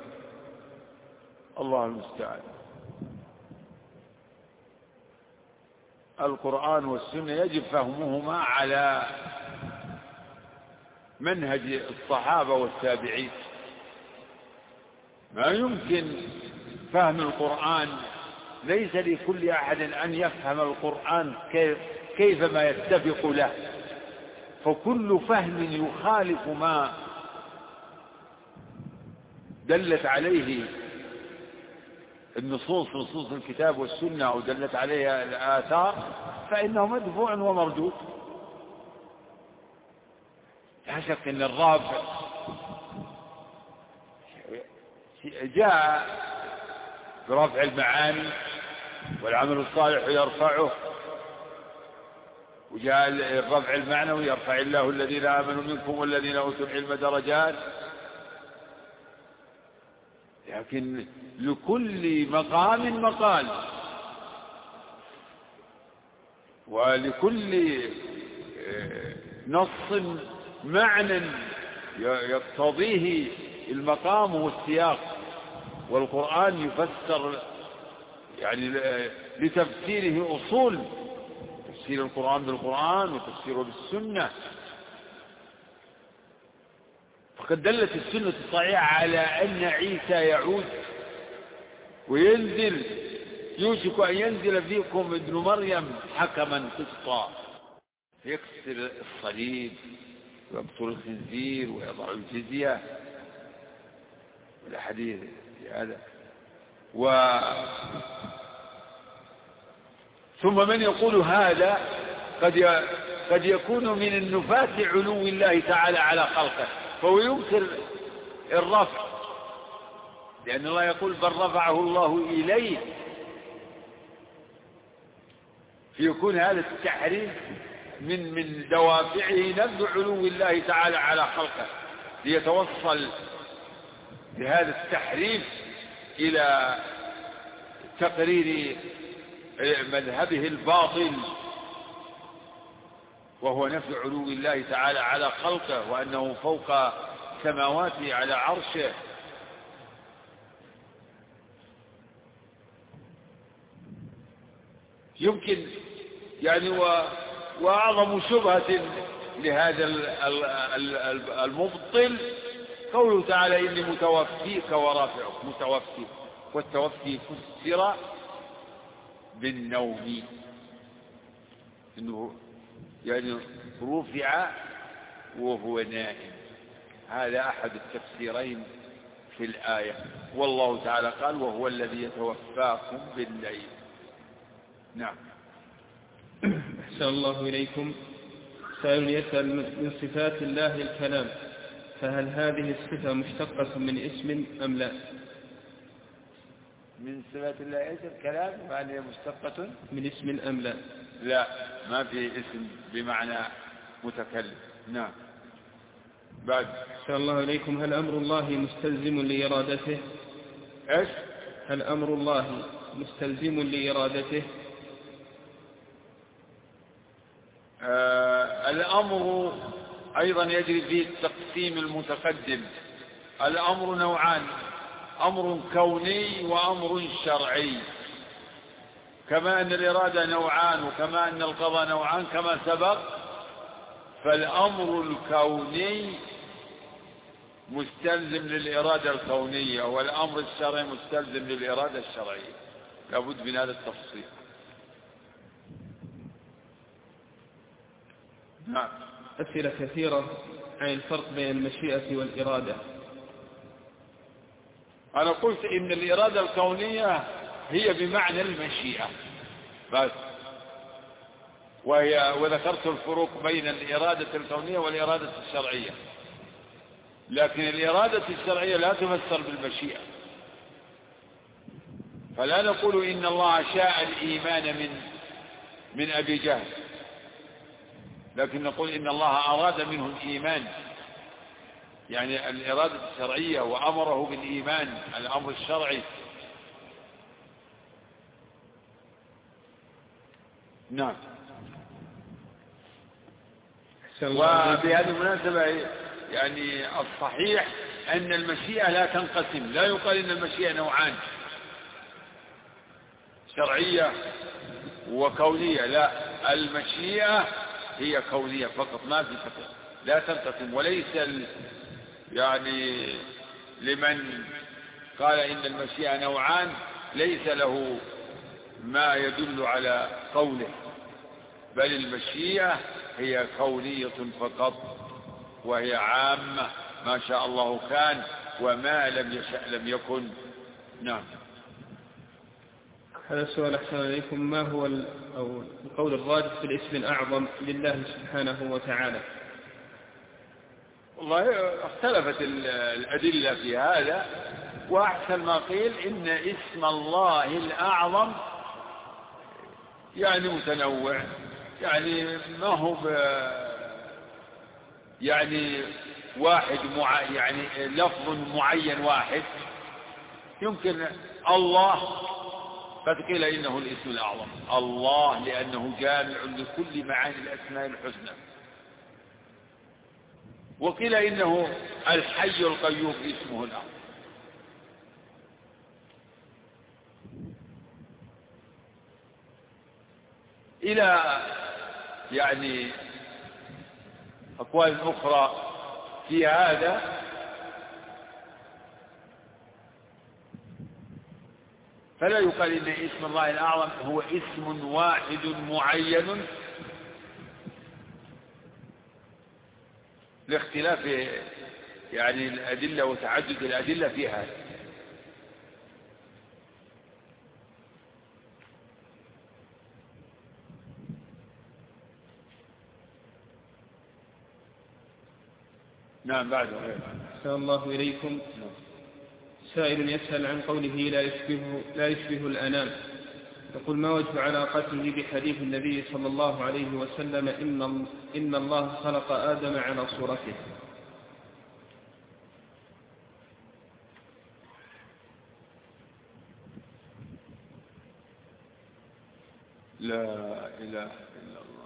الله المستعان. القرآن والسنة يجب فهمهما على منهج الصحابة والتابعين. ما يمكن فهم القرآن، ليس لكل أحد أن يفهم القرآن كيفما يتفق له، فكل فهم يخالف ما دلت عليه النصوص نصوص الكتاب والسنة أو دلت عليها الآثار، فإنه مدفوع ومردود. لا شك أن الرافع جاء برفع المعاني والعمل الصالح يرفعه، وجاء الرفع المعنوي يرفع الله الذين آمنوا منكم والذين أوتوا العلم درجات. لكن لكل مقام مقال، ولكل نص معنى يقتضيه المقام والسياق. والقرآن يفسر يعني لتفسيره أصول، تفسير القرآن بالقرآن وتفسيره بالسنة. فقد دلت السنة الصحيحة على أن عيسى يعود وينزل، يوشك أن ينزل فيكم ابن مريم حكما قسطا يكسر الصليب ويقتل الخنزير ويضع الجزية، والحديث هذا. و ثم من يقول هذا قد قد يكون من النفاة علو الله تعالى على خلقه، فهو ينكر الرفع، لأن الله يقول بل رفعه الله إليه، فيكون هذا التحريف من من دوافعه نبذ علو الله تعالى على خلقه، ليتوصل بهذا التحريف إلى تقرير مذهبه الباطل، وهو نفي علو الله تعالى على خلقه، وأنه فوق سماواته على عرشه. يمكن يعني و... وأعظم شبهة لهذا المبطل قوله تعالى إني متوفيك ورافعك، متوفي، والتوفي فسر بالنوم، إنه يعني رفع وهو نائم. هذا أحد التفسيرين في الآية. والله تعالى قال وهو الذي يتوفاكم بالليل. نعم. أحسن الله إليكم. سائل يسأل من صفات الله الكلام، فهل هذه الصفة مشتقة من اسم أم لا؟ من صفات الله ايش الكلام؟ وهل هي مشتقة من اسم أم لا؟ لا، ما في اسم بمعنى متكلم. نعم. بعد. أحسن الله إليكم. هل أمر الله مستلزم لإرادته؟ ايش؟ هل أمر الله مستلزم لإرادته؟ آه الأمر أيضا يجري فيه التقسيم المتقدم. الأمر نوعان، أمر كوني وأمر شرعي، كما أن الإرادة نوعان وكما أن القضاء نوعان كما سبق. فالأمر الكوني مستلزم للإرادة الكونية، والأمر الشرعي مستلزم للإرادة الشرعية. لابد من هذا التفصيل. نعم. أسئلة كثيرة عن الفرق بين المشيئة والإرادة. أنا قلت إن الإرادة الكونية هي بمعنى المشيئة بس، وهي وذكرت الفروق بين الإرادة الكونية والإرادة الشرعية، لكن الإرادة الشرعية لا تفسر بالمشيئة، فلا نقول إن الله شاء الإيمان من من أبي جهل، لكن نقول إن الله أراد منه الإيمان، يعني الإرادة الشرعية، وأمره بالإيمان الأمر الشرعي. نعم. وبهذه المناسبة يعني الصحيح أن المشيئة لا تنقسم، لا يقال إن المشيئة نوعان، شرعية وكونية، لا، المشيئة هي كونية فقط، ما في فقط، لا تنقسم. وليس يعني لمن قال إن المشيئة نوعان ليس له ما يدل على قوله، بل المشيئة هي كونية فقط، وهي عامة، ما شاء الله كان وما لم يشأ لم يكن. نعم. هذا السؤال أحسن إليكم، ما هو أو القول الراجح في الاسم الأعظم لله سبحانه وتعالى؟ والله اختلفت الأدلة في هذا، وأحسن ما قيل إن اسم الله الأعظم يعني متنوع، يعني ما هو يعني واحد مع يعني لفظ معين واحد، يمكن الله قد قيل إنه الاسم الأعظم الله لأنه جامع لكل معاني الأسماء الحسنى، وقيل إنه الحي القيوم اسمه الأعظم. إلى يعني أقوال أخرى في هذا، فلا يقال إن اسم الله الأعظم هو اسم واحد معين لاختلاف يعني الأدلة وتعدد الأدلة في هذا. نعم. بعد أحسن الله إليكم. سائل يسأل عن قوله لا يشبه, لا يشبه الأنام، يقول ما وجه علاقته بحديث النبي صلى الله عليه وسلم إن, إن الله خلق آدم على صورته؟ لا إله إلا الله.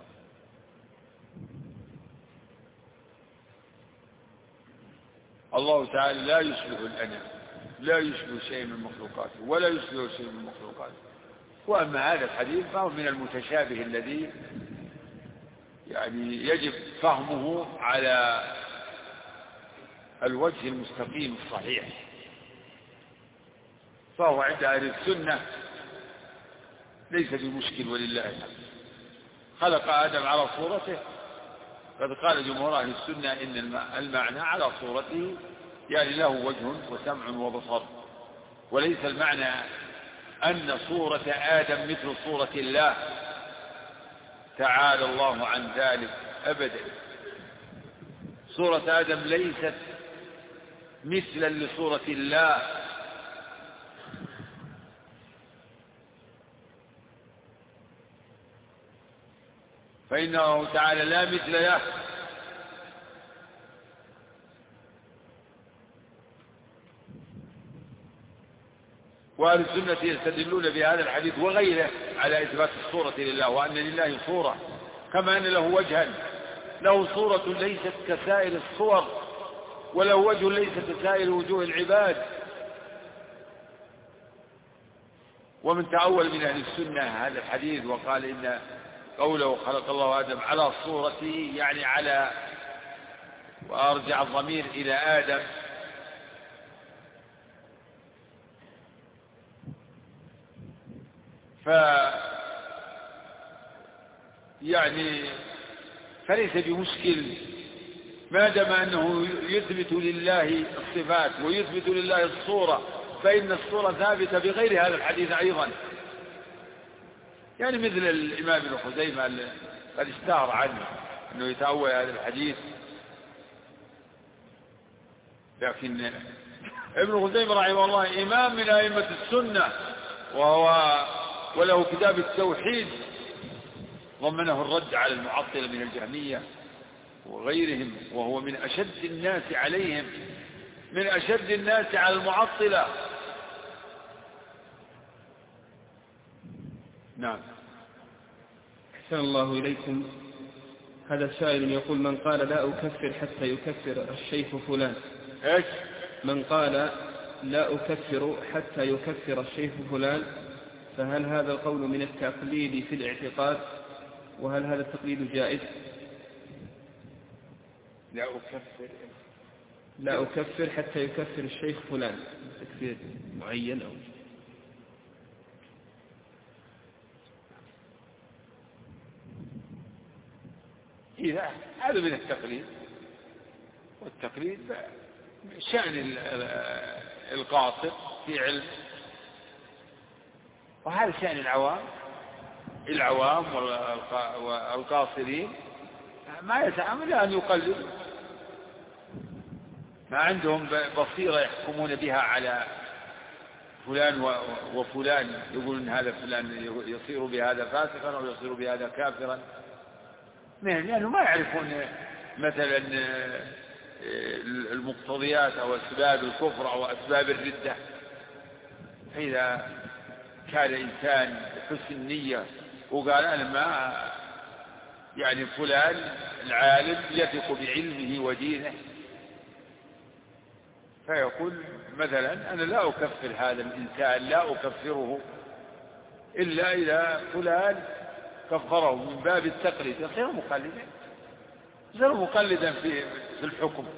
الله تعالى لا يشبه الأنام، لا يشبه شيء من مخلوقاته ولا يشبه شيء من مخلوقاته. وأما هذا الحديث فهو من المتشابه الذي يعني يجب فهمه على الوجه المستقيم الصحيح، فهو عند أهل السنة ليس بمشكل ولله الحمد. خلق آدم على صورته، قد قال جمهور أهل السنة إن المعنى على صورته يعني له وجه وسمع وبصر، وليس المعنى أن صورة آدم مثل صورة الله، تعالى الله عن ذلك أبدا. صورة آدم ليست مثلا لصورة الله، فإنه تعالى لا مثل له، وأهل السنة يستدلون بهذا الحديث وغيره على إثبات الصورة لله، وأن لله صورة كما أن له وجها، له صورة ليست كسائر الصور، وله وجه ليس كسائر وجوه العباد. ومن تأول من أهل السنة هذا الحديث وقال إن قوله خلق الله آدم على صورته يعني على، وأرجع الضمير إلى آدم، ف يعني فليس بمشكل ما دام أنه يثبت لله الصفات ويثبت لله الصورة، فإن الصورة ثابتة بغير هذا الحديث أيضا. يعني مثل الإمام ابن خزيمة قد اشتهر عنه أنه يتأول هذا الحديث، لكن ابن خزيمة رحمه الله إمام من أئمة السنة، وهو وله كتاب التوحيد ضمنه الرد على المعطلة من الجهمية وغيرهم، وهو من أشد الناس عليهم، من أشد الناس على المعطلة. نعم. أحسن الله إليكم. هذا سائل يقول: من قال لا أكفر حتى يكفر الشيخ فلان، إيش؟ من قال لا أكفر حتى يكفر الشيخ فلان، فهل هذا القول من التقليد في الاعتقاد؟ وهل هذا التقليد جائز؟ لا أكفر لا أكفر حتى يكفر الشيخ فلان، تكفير معين أو إذا هذا من التقليد، والتقليد شأن القاصر في علم، وهذا شأن العوام العوام والقاصرين ما يتعامل أن يقلدوا، ما عندهم بصيرة يحكمون بها على فلان وفلان، يقولون هذا فلان يصير بهذا فاسقا أو يصير بهذا كافرا، لأنه ما يعرفون مثلا المقتضيات أو أسباب الكفر أو أسباب الردة. فإذا كان إنسان حسن نية وقال أنا ما يعني فلان العالم يثق بعلمه ودينه، فيقول مثلا أنا لا أكفر هذا الإنسان، لا أكفره إلا إذا فلان كفره من باب التقليد، يصير مقلدا، يصير مقلدا في في الحكم،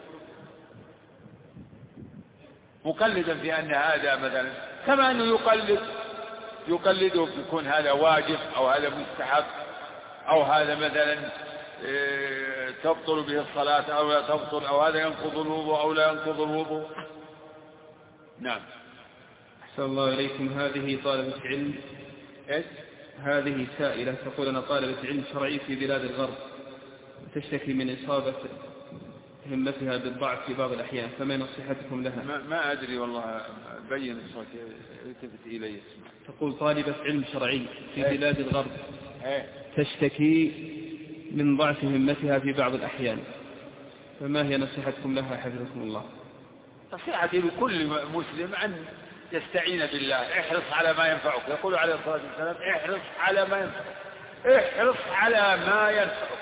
مقلدا في أن هذا مثلا، كما أنه يقلد يقلده بيكون هذا واجب أو هذا مستحب أو هذا مثلا تبطل به الصلاة أو لا تبطل، أو هذا ينقض الوضوء أو لا ينقض الوضوء. نعم. أحسن الله إليكم. هذه طالبة علم، إيش؟ هذه سائلة تقول: أنا طالبة علم شرعي في بلاد الغرب، تشتكي من إصابة همتها بالضعف في بعض الأحيان، فما نصيحتكم لها؟ ما, ما أدري والله، بين الصوت التفت إلي. تقول: طالبة علم شرعي في ايه؟ بلاد الغرب، ايه؟ تشتكي من ضعف همتها في بعض الأحيان، فما هي نصيحتكم لها حفظكم الله؟ نصيحتي لكل مسلم أن يستعين بالله، احرص على ما ينفعك، يقول عليه الصلاة والسلام: احرص على ما ينفعك، احرص على ما ينفعك،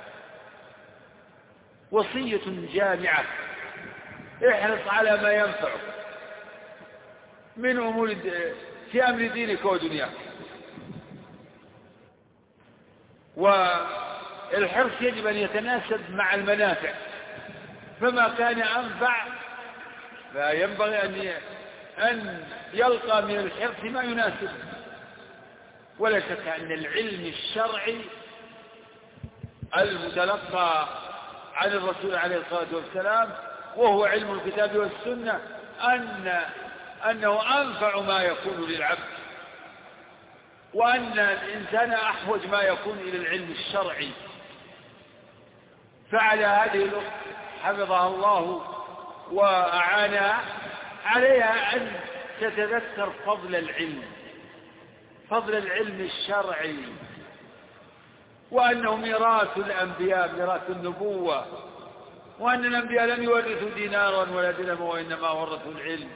وصية جامعة، احرص على ما ينفعك من أمور في أمر دينك ودنياك. والحرص يجب أن يتناسب مع المنافع، فما كان أنفع فينبغي أن أن يلقى من الحرص ما يناسب. ولا شك أن العلم الشرعي المتلقى عن الرسول عليه الصلاة والسلام، وهو علم الكتاب والسنة، أن أنه أنفع ما يكون للعبد، وأن الإنسان أحوج ما يكون إلى العلم الشرعي. فعلى هذه الأخت حفظها الله وأعانها عليها أن تتذكر فضل العلم، فضل العلم الشرعي، وأنه ميراث الأنبياء، ميراث النبوة، وأن الأنبياء لم يورثوا دينارا ولا درهما وإنما ورثوا العلم.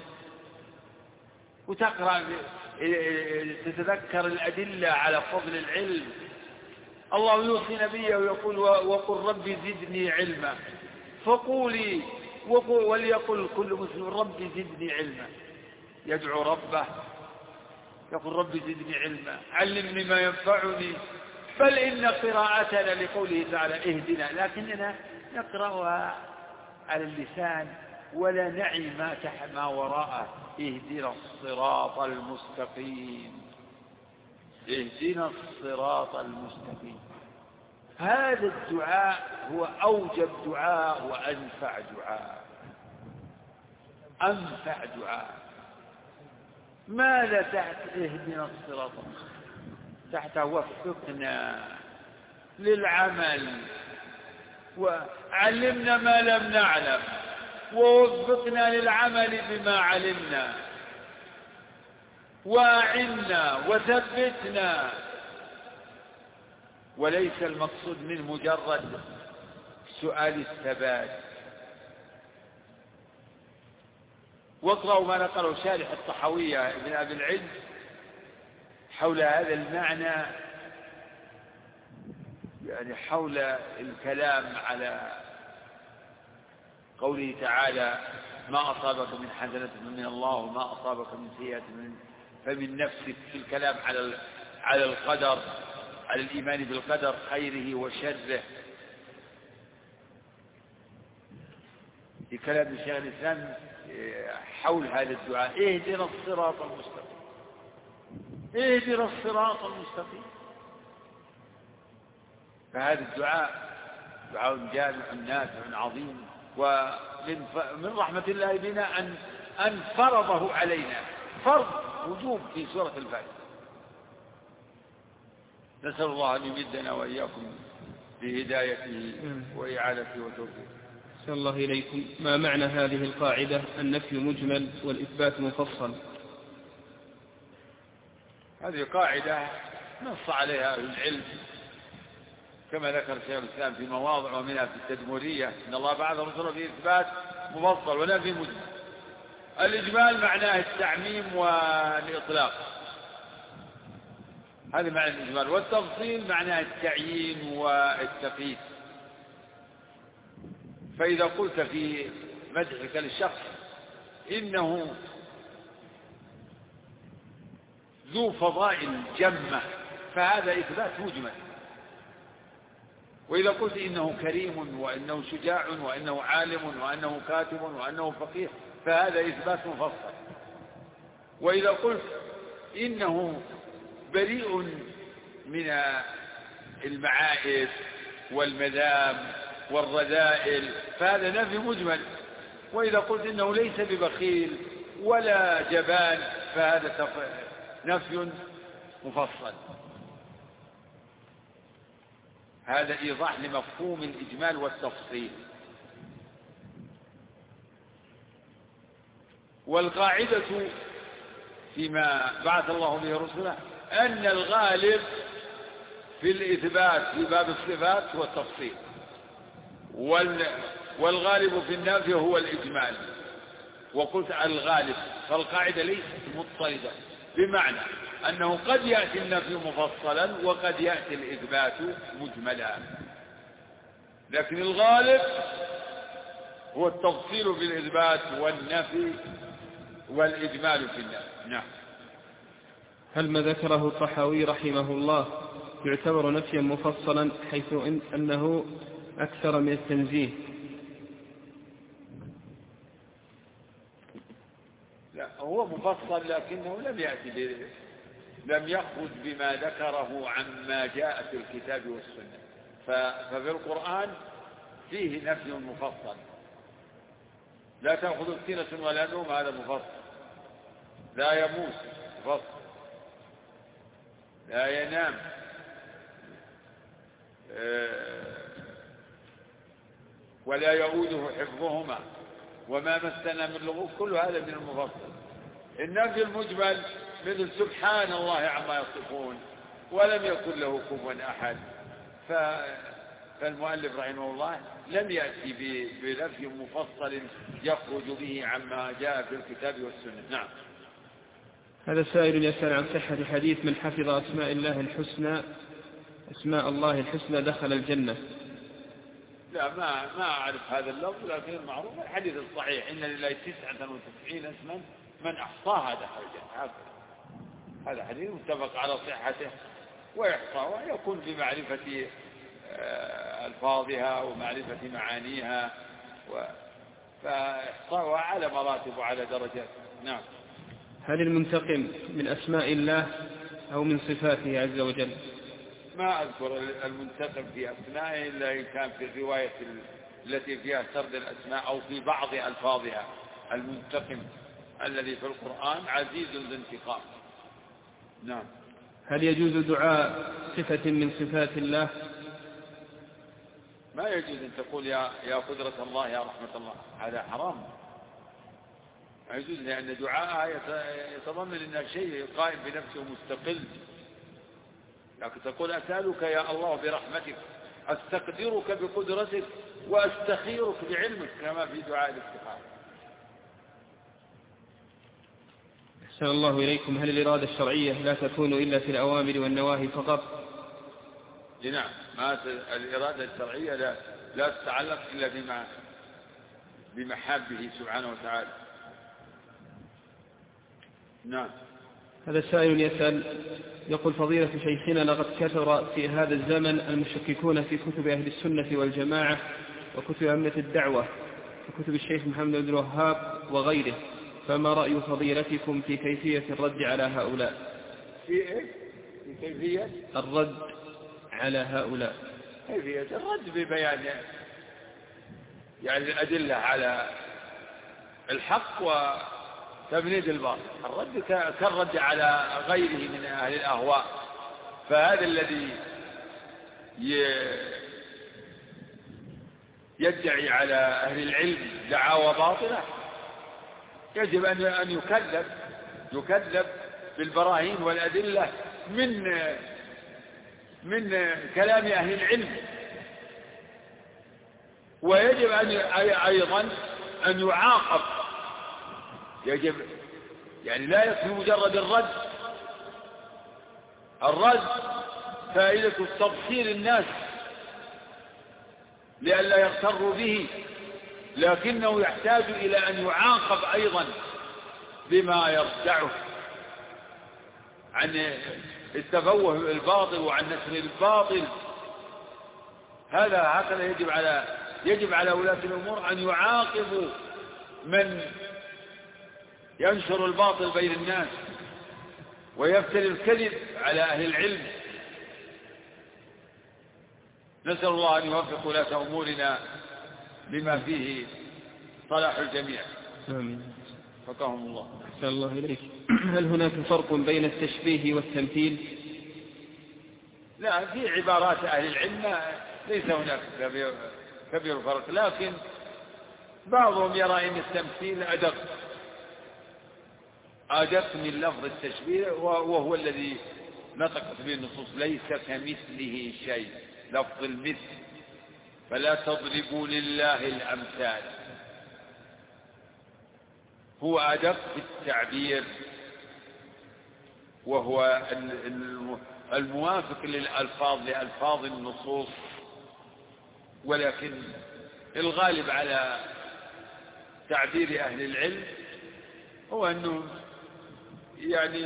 وتقرأ تتذكر الأدلة على فضل العلم. الله يوصي نبيه ويقول: وقل رب زدني علما، فقولي وليقل كل مسلم: رب زدني علما. يدعو ربه يقول: رب زدني علما، علمني ما ينفعني. بل إن قراءتنا لقوله تعالى اهدنا، لكننا نقرأها على اللسان ولا نعي ما تحت ما وراءه. اهدنا الصراط المستقيم، اهدنا الصراط المستقيم. هذا الدعاء هو أوجب دعاء وأنفع دعاء، أنفع دعاء. ماذا تحت اهدنا الصراط تحت وفقنا للعمل وعلمنا ما لم نعلم ووفقنا للعمل بما علمنا وأعنا وثبتنا، وليس المقصود من مجرد سؤال الثبات. واقرأوا ما نقله شارح الطحاوية ابن أبي العز حول هذا المعنى، يعني حول الكلام على قوله تعالى ما أصابك من حسنة من الله وما أصابك من سيئة من فمن نفسك، في الكلام على على القدر، على الإيمان بالقدر خيره وشره، في كلام الشيخ الإسلام حول هذا الدعاء اهدنا الصراط المستقيم اهدنا الصراط المستقيم. فهذا الدعاء دعاء جامع نافع عظيم، ومن من رحمة الله بنا أن أن فرضه علينا فرض وجوب في سورة الفاتحة. نسأل الله أن يمدنا وإياكم بهدايته وإعانته وتوفيقه. أحسن الله إليكم. ما معنى هذه القاعدة النفي مجمل والإثبات مفصل؟ هذه قاعدة نص عليها أهل العلم كما ذكر شيخ الإسلام في مواضع، ومنها في التدمرية إن الله بعث رسوله بإثبات مفصل ونفي مجمل. الإجمال معناه التعميم والإطلاق، هذا معنى الإجمال. والتفصيل معناه التعيين والتقييد. فإذا قلت في مدحك للشخص إنه ذو فضائل جمة فهذا إثبات مجمل. وإذا قلت إنه كريم وإنه شجاع وإنه عالم وأنه كاتب وأنه فقيه فهذا إثبات مفصل. وإذا قلت إنه بريء من المعائب والمذام والرذائل فهذا نفي مجمل. وإذا قلت إنه ليس ببخيل ولا جبان فهذا نفي مفصل. هذا إيضاح لمفهوم الإجمال والتفصيل. والقاعدة فيما بعث الله به رسوله أن الغالب في الإثبات في باب الصفات هو التفصيل، والغالب في النفي هو الإجمال. وقلت الغالب، فالقاعدة ليست مضطردة، بمعنى أنه قد يأتي النفي مفصلا وقد يأتي الإثبات مجملا، لكن الغالب هو التفصيل في الإثبات والنفي والإجمال في النفي. نعم. هل ما ذكره الطحاوي رحمه الله يعتبر نفيا مفصلا حيث إن أنه أكثر من التنزيه؟ لا، هو مفصل لكنه لم يأتي ب... لم يخرج بما ذكره عما جاء في الكتاب والسنة. ف... ففي القرآن فيه نفي مفصل، لا تأخذ سنة ولا نوم هذا مفصل، لا يموت مفصل، لا ينام، ولا يؤوده حفظهما، وما مسنا من لغوب، كل هذا من المفصل. النفي المجمل مثل سبحان الله عما يصفون ولم يكن له كفوا أحد. فالمؤلف رحمه الله لم يأتي بنفي مفصل يخرج به عما جاء في الكتاب والسنة. نعم. هذا سائل يسأل عن صحة حديث من حفظ أسماء الله الحسنى أسماء الله الحسنى دخل الجنة. لا، ما ما أعرف هذا اللفظ، لكن المعروف الحديث الصحيح إن لله تسعة وتسعين اسما من أحصاها دخل الجنة. هذا حديث متفق على صحته، وإحصاها يكون بمعرفة ألفاظها ومعرفة معانيها، فإحصاها على مراتب وعلى درجات. نعم. هل المنتقم من أسماء الله أو من صفاته عز وجل؟ ما أذكر المنتقم في أسمائه إلا إن كان في الرواية التي فيها سرد الأسماء أو في بعض ألفاظها. المنتقم الذي في القرآن عزيز ذو انتقام. نعم. هل يجوز دعاء صفة من صفات الله؟ ما يجوز أن تقول يا يا قدرة الله يا رحمة الله، هذا حرام. ما يجوز، لأن دعاءها يتضمن أنها شيء قائم بنفسه مستقل. لكن تقول أسألك يا الله برحمتك، أستقدرك بقدرتك، وأستخيرك بعلمك، كما في دعاء الاستخارة. أحسن الله إليكم. هل الإرادة الشرعية لا تكون إلا في الأوامر والنواهي فقط؟ نعم، ما الإرادة الشرعية لا, لا تتعلق إلا بما بمحابه سبحانه وتعالى. نعم. هذا السائل يسأل يقول: فضيلة شيخنا، لقد كثر في هذا الزمن المشككون في كتب أهل السنة والجماعة وكتب أئمة الدعوة وكتب الشيخ محمد بن الوهاب وغيره، فما رأي فضيلتكم في كيفية الرد على هؤلاء؟ في إيه؟ في كيفية الرد على هؤلاء. كيفية الرد ببيان يعني الأدلة على الحق وتبنيد الباطل. الرد كالرد على غيره من أهل الأهواء. فهذا الذي يدعي على أهل العلم دعاوى باطلة يجب أن يكذب يكذب بالبراهين والأدلة من من كلام أهل العلم. ويجب أن أيضا أن يعاقب. يجب يعني لا يكفي مجرد الرد. الرد فائدة تبصير الناس لئلا يغتروا به، لكنه يحتاج إلى أن يعاقب أيضا بما يردعه عن التفوه بالباطل وعن نشر الباطل. هذا هكذا يجب على يجب على ولاة الأمور أن يعاقبوا من ينشر الباطل بين الناس ويفتري الكذب على أهل العلم. نسأل الله أن يوفق ولاة أمورنا لما فيه صلاح الجميع. آمين. فقهم الله. أحسن الله إليك. هل هناك فرق بين التشبيه والتمثيل؟ لا، في عبارات أهل العلم ليس هناك كبير, كبير فرق، لكن بعضهم يرى أن التمثيل أدق أدق من لفظ التشبيه، وهو الذي نطقت به النصوص: ليس كمثله شيء، لفظ المثل، فلا تضربوا لله الأمثال. هو أدق في التعبير، وهو الموافق للألفاظ لألفاظ النصوص، ولكن الغالب على تعبير أهل العلم هو أنه يعني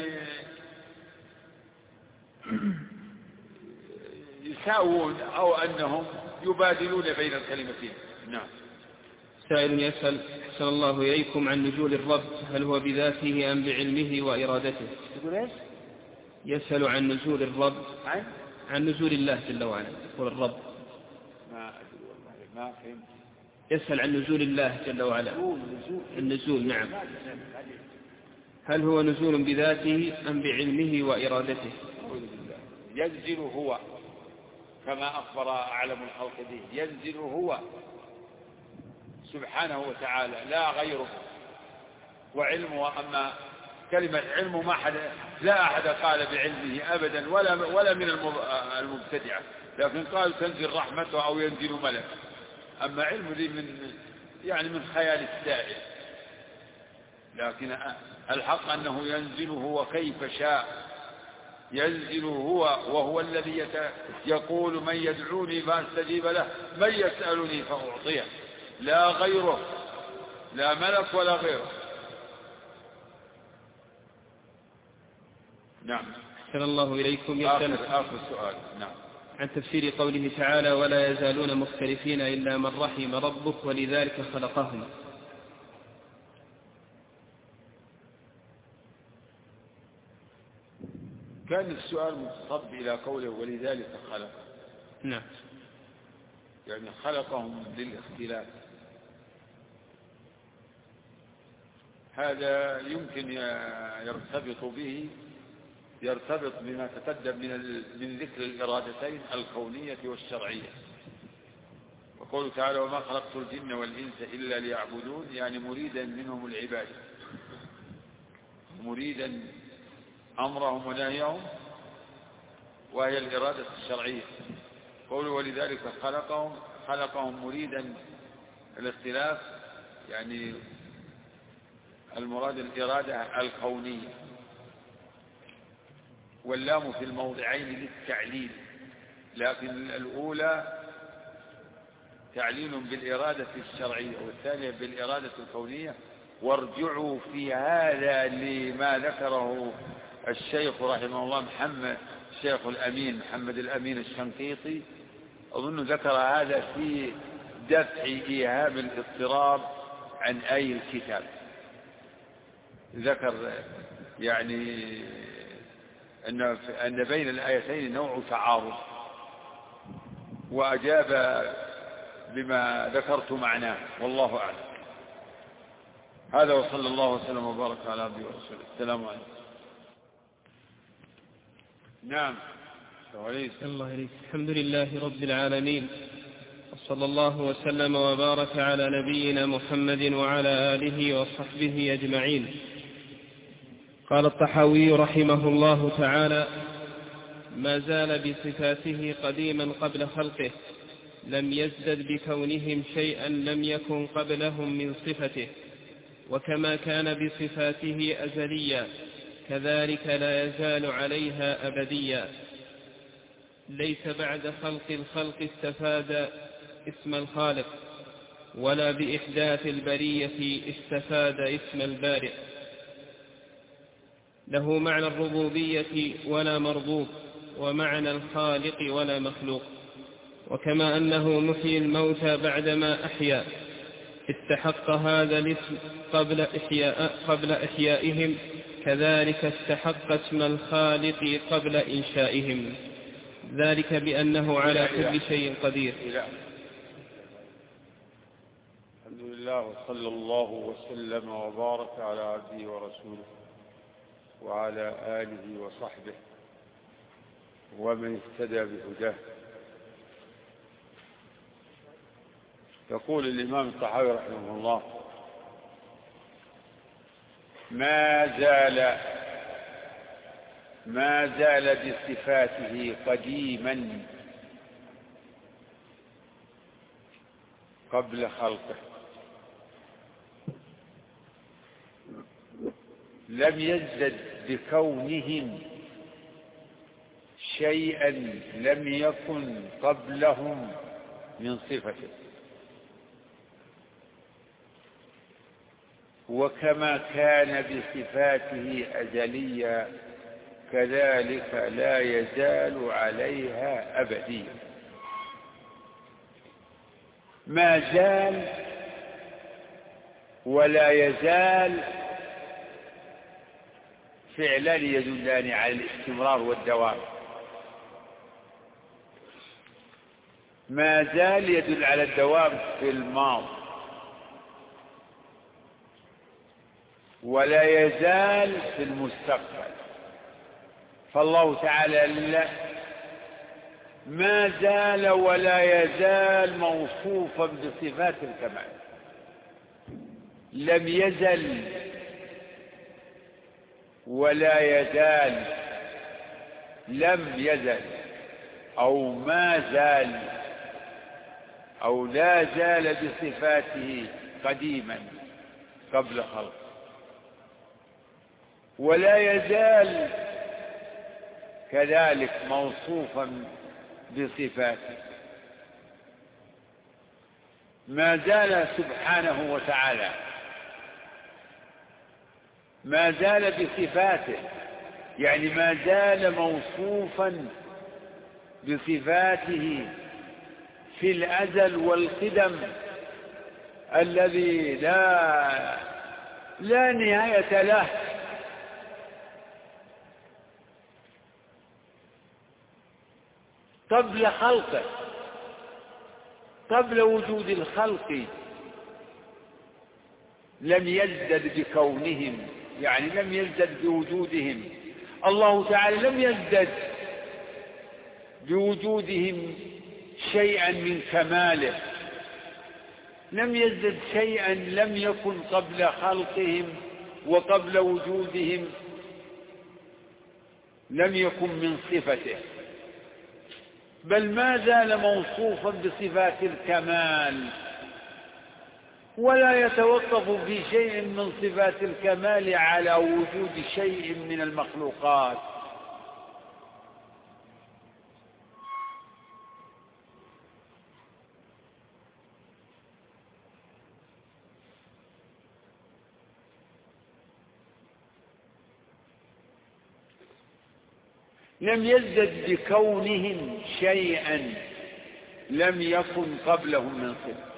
يساوون أو أنهم يبادلون بين الكلمتين. نعم. سائل يسأل: أحسن الله إليكم، عن نزول الرب، هل هو بذاته أم بعلمه وإرادته؟ يقول إيش؟ يسأل عن نزول الرب، عن عن نزول الله جل وعلا. يقول الرب ما أدري والله، ما فهمت. يسأل عن نزول الله جل وعلا. النزول. نعم. هل هو نزول بذاته أم بعلمه وإرادته؟ ينزل هو كما أخبر أعلم الخلق به، ينزل هو سبحانه وتعالى لا غيره. وعلمه، أما كلمة علمه ما حد لا أحد قال بعلمه أبدا، ولا ولا من المبتدعة، لكن قال تنزل رحمته أو ينزل ملك. أما علمه دي من يعني من خيال السائل، لكن الحق أنه ينزل هو كيف شاء. ينزل هو، وهو الذي يقول: من يدعوني فاستجيب له، من يسألني فأعطيه، لا غيره، لا ملك ولا غيره. نعم. أحسن الله إليكم. آخر, آخر سؤال. نعم. عن تفسير قوله تعالى: ولا يزالون مختلفين إلا من رحم ربك ولذلك خلقهم. كان السؤال متصب إلى قوله ولذلك خلق. نعم. يعني خلقهم للاختلاف. هذا يمكن يرتبط به يرتبط بما تقدم من من ذكر الإرادتين الكونية والشرعية. وقوله تعالى وما خلقت الجن والإنس إلا ليعبدون، يعني مريدا منهم العبادة، مريدا أمرهم ونهيهم، وهي الإرادة الشرعية. قوله ولذلك خلقهم خلقهم مريدا الاختلاف، يعني المراد الإرادة الكونية. واللام في الموضعين للتعليل، لكن الأولى تعليل بالإرادة الشرعية والثانية بالإرادة الكونية. وارجعوا في هذا لما ذكره الشيخ رحمه الله محمد الشيخ الأمين محمد الأمين الشنقيطي، أظن ذكر هذا في دفع إيهام الاضطراب عن أي الكتاب، ذكر يعني أن أن بين الآيتين نوع تعارض، وأجاب بما ذكرت معناه، والله أعلم. هذا وصلى الله وسلم وبارك على عبده ورسوله. السلام عليكم. نعم. الله إليك. الحمد لله رب العالمين، وصلى الله وسلم وبارك على نبينا محمد وعلى آله وصحبه أجمعين. قال الطحاوي رحمه الله تعالى: ما زال بصفاته قديما قبل خلقه، لم يزدد بكونهم شيئا لم يكن قبلهم من صفته، وكما كان بصفاته أزليا كذلك لا يزال عليها أبديا. ليس بعد خلق الخلق استفاد اسم الخالق، ولا بإحداث البرية استفاد اسم البارئ. له معنى الربوبية ولا مربوب، ومعنى الخالق ولا مخلوق. وكما أنه محيي الموتى بعدما أحيا استحق هذا الاسم قبل إحياء قبل إحيائهم، كذلك استحق اسم الخالق قبل إنشائهم، ذلك بأنه على كل شيء قدير. الحمد لله، وصلى الله وسلم وبارك على عبده ورسوله وعلى آله وصحبه ومن اهتدى بهداه. يقول الإمام الطحاوي رحمه الله: ما زال ما زال بصفاته قديما قبل خلقه، لم يزدد بكونهم شيئا لم يكن قبلهم من صفته، وكما كان بصفاته أزليا كذلك لا يزال عليها أبديا. ما زال ولا يزال فعلان يدلان على الاستمرار والدوام. ما زال يدل على الدوام في الماضي، ولا يزال في المستقبل. فالله تعالى لا ما زال ولا يزال موصوفا بصفات الكمال، لم يزل ولا يزال، لم يزل أو ما زال أو لا زال بصفاته قديما قبل خلقه، ولا يزال كذلك موصوفا بصفاته. ما زال سبحانه وتعالى، ما زال بصفاته، يعني ما زال موصوفا بصفاته في الأزل والقدم الذي لا لا نهاية له. قبل خلقه، قبل وجود الخلق لم يزدد بكونهم، يعني لم يزدد بوجودهم. الله تعالى لم يزدد بوجودهم شيئا من كماله، لم يزدد شيئا لم يكن قبل خلقهم وقبل وجودهم، لم يكن من صفته، بل ما زال موصوفا بصفات الكمال، ولا يتوقف في شيء من صفات الكمال على وجود شيء من المخلوقات. لم يزدد بكونهم شيئا لم يكن قبلهم من صفة،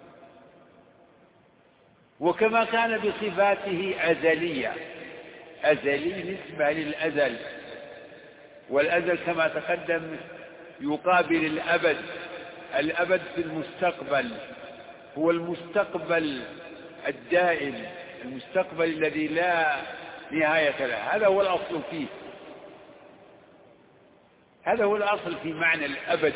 وكما كان بصفاته أزلية، أزلي نسبة للأزل، والأزل كما تقدم يقابل الأبد، الأبد في المستقبل هو المستقبل الدائم، المستقبل الذي لا نهاية له، هذا هو الأصل فيه، هذا هو الأصل في معنى الأبد.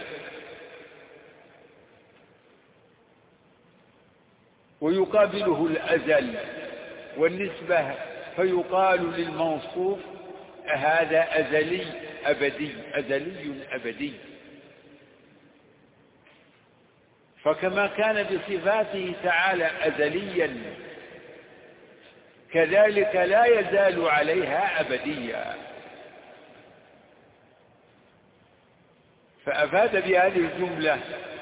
ويقابله الأزل والنسبة، فيقال للموصوف هذا أزلي أبدي، أزلي أبدي. فكما كان بصفاته تعالى أزليا، كذلك لا يزال عليها أبديا. فأفاد بهذه الجملة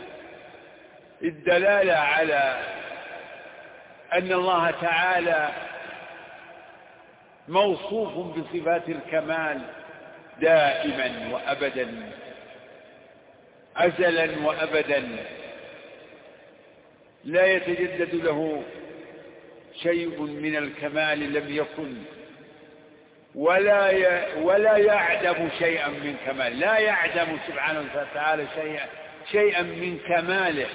الدلالة على أن الله تعالى موصوف بصفات الكمال دائما وأبدا، أزلا وأبدا، لا يتجدد له شيء من الكمال لم يكن، ولا ي... ولا يعدم شيئا من كمال، لا يعدم سبحانه وتعالى شيئا شيئا من كماله،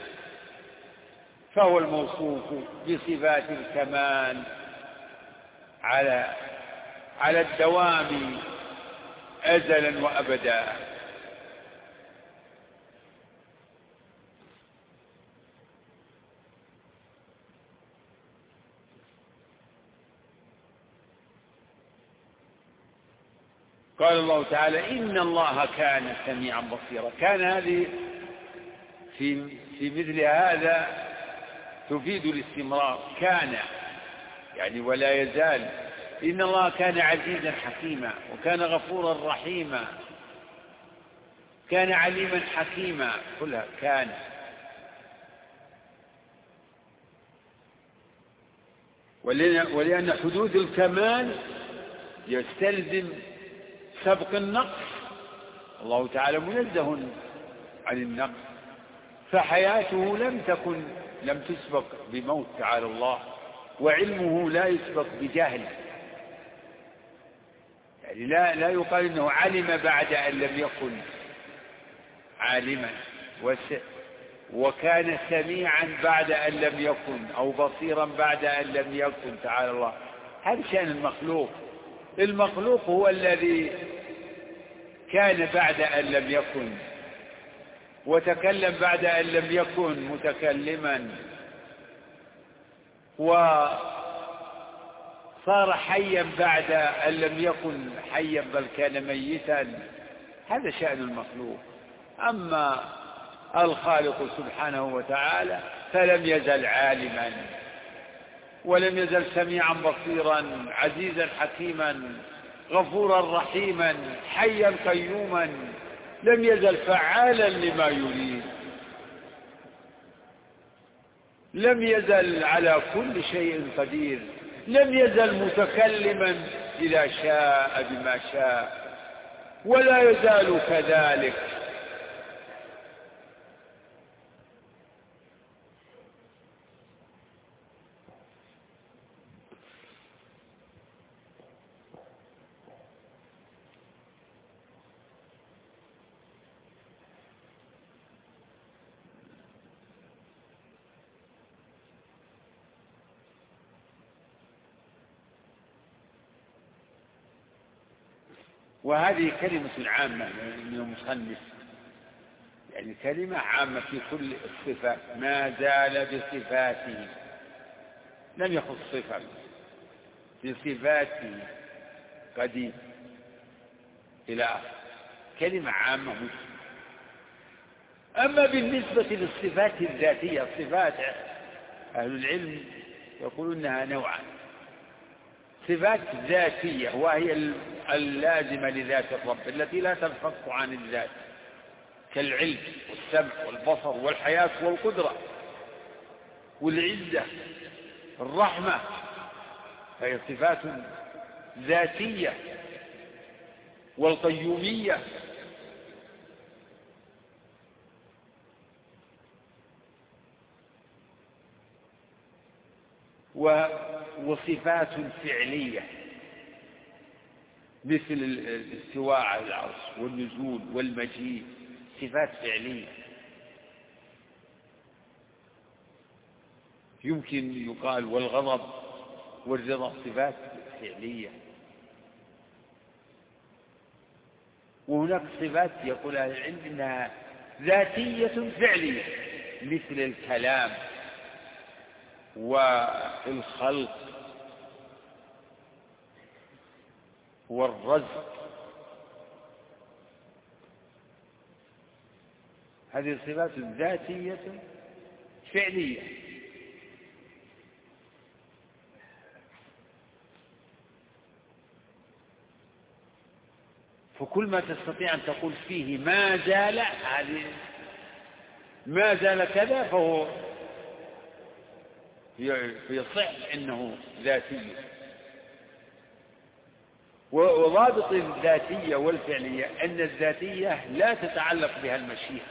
فهو الموصوف بصفات الكمال على على الدوام أزلا وأبدا. قال الله تعالى إن الله كان سميعا بصيرا. كان هذه في في مثل هذا تفيد الاستمرار، كان يعني ولا يزال. إن الله كان عزيزا حكيما، وكان غفورا رحيما، كان عليما حكيما، كلها كان. ولأن حدوث الكمال يستلزم سبق النقص، الله تعالى منزه عن النقص، فحياته لم تكن لم تسبق بموت تعالى الله، وعلمه لا يسبق بجهل، يعني لا لا يقال انه علم بعد ان لم يكن عالما، وكان سميعا بعد ان لم يكن، او بصيرا بعد ان لم يكن تعالى الله. هذا شأن المخلوق. المخلوق هو الذي كان بعد ان لم يكن، وتكلم بعد ان لم يكن متكلما، وصار حيا بعد ان لم يكن حيا بل كان ميتا. هذا شأن المخلوق. اما الخالق سبحانه وتعالى فلم يزل عالما، ولم يزل سميعا بصيرا، عزيزا حكيما، غفورا رحيما، حيا قيوما، لم يزل فعالا لما يريد، لم يزل على كل شيء قدير، لم يزل متكلما إذا شاء بما شاء، ولا يزال كذلك. وهذه كلمة عامة من المصنف، يعني كلمة عامة في كل الصفات، ما زال بصفاته، لم يخص صفة، بصفاته قديم إلى آخر، كلمة عامة مسلمة. أما بالنسبة للصفات الذاتية، الصفات أهل العلم يقولون أنها نوعان: صفات ذاتية وهي اللازمة لذات الرب التي لا تنفك عن الذات، كالعلم والسمع والبصر والحياة والقدرة والعزة الرحمة، فهي صفات ذاتية، والقيومية، وصفات فعلية مثل الاستواء على العرش والنزول والمجيء، صفات فعلية يمكن يقال، والغضب والرضا صفات فعلية. وهناك صفات يقول أهل العلم إنها ذاتية فعلية، مثل الكلام والخلق والرزق، هذه الصفات ذاتية فعلية. فكل ما تستطيع أن تقول فيه ما زال، هذه ما زال كذا، فهو يصح إنه ذاتي. وضابط الذاتية والفعلية أن الذاتية لا تتعلق بها المشيئة،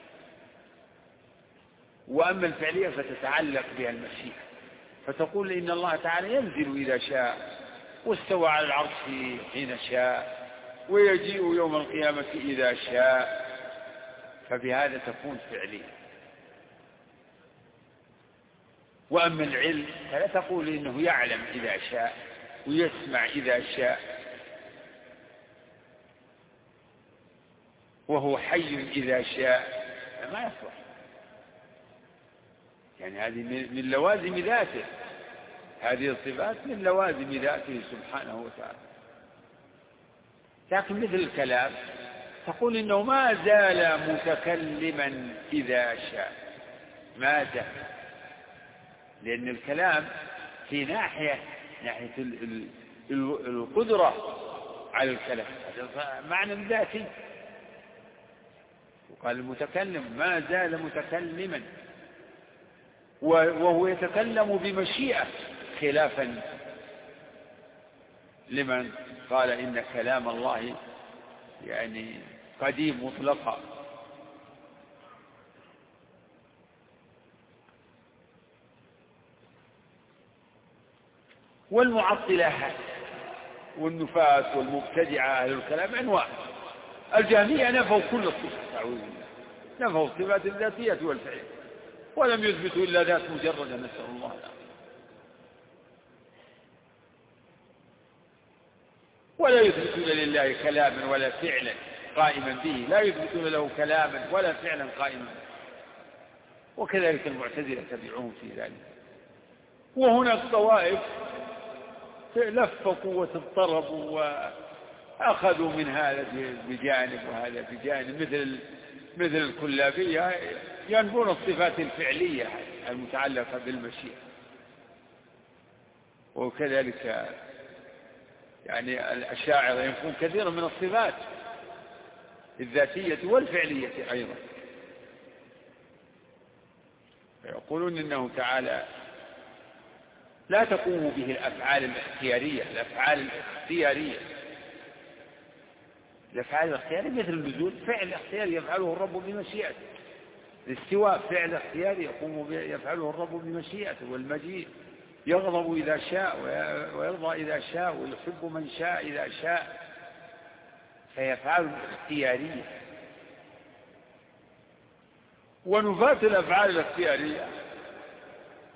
وأما الفعلية فتتعلق بها المشيئة، فتقول إن الله تعالى ينزل إذا شاء، واستوى على العرش حين شاء، ويجيء يوم القيامة إذا شاء، فبهذا تكون فعلية. وأما العلم فلا تقول إنه يعلم إذا شاء ويسمع إذا شاء وهو حي إذا شاء، ما يصلح، يعني هذه من لوازم ذاته، هذه الصفات من لوازم ذاته سبحانه وتعالى. لكن مثل الكلام تقول إنه ما زال متكلما إذا شاء، ما زال، لأن الكلام في ناحية ناحية القدرة على الكلام، هذا معنى ذاتي. وقال المتكلم ما زال متكلما، وهو يتكلم بمشيئة، خلافا لمن قال إن كلام الله يعني قديم مطلقا. والمعطلة والنفاة والمبتدعة أهل الكلام أنواع. الجهمية نفوا كل الصفات، أعوذ بالله، نفوا الصفات الذاتية والفعلية، ولم يثبتوا إلا ذات مجردة، نسأل الله العافية. ولا يثبتون لله كلاما ولا فعلا قائما به، لا يثبتون له كلاما ولا فعلا قائما به. وكذلك المعتزلة تبعهم في ذلك. وهناك طوائف لفقوا وتضطربوا وأخذوا من هذا بجانب وهذا بجانب، مثل مثل الكلابية ينفون الصفات الفعلية المتعلقة بالمشيئة. وكذلك يعني الأشاعرة ينفون كثيرا من الصفات الذاتية والفعلية أيضا، يقولون إنه تعالى لا تقوم به الأفعال الاختيارية، الأفعال الاختيارية الأفعال الاختيارية مثل النزول، فعل اختياري يفعله الرب بمشيئته، الاستواء فعل اختياري يقوم يفعله الرب بمشيئته، والمجيء يغضب إذا شاء ويرضى إذا شاء ويحب من شاء إذا شاء، فيفعل اختيارية. ونفاة الأفعال الاختيارية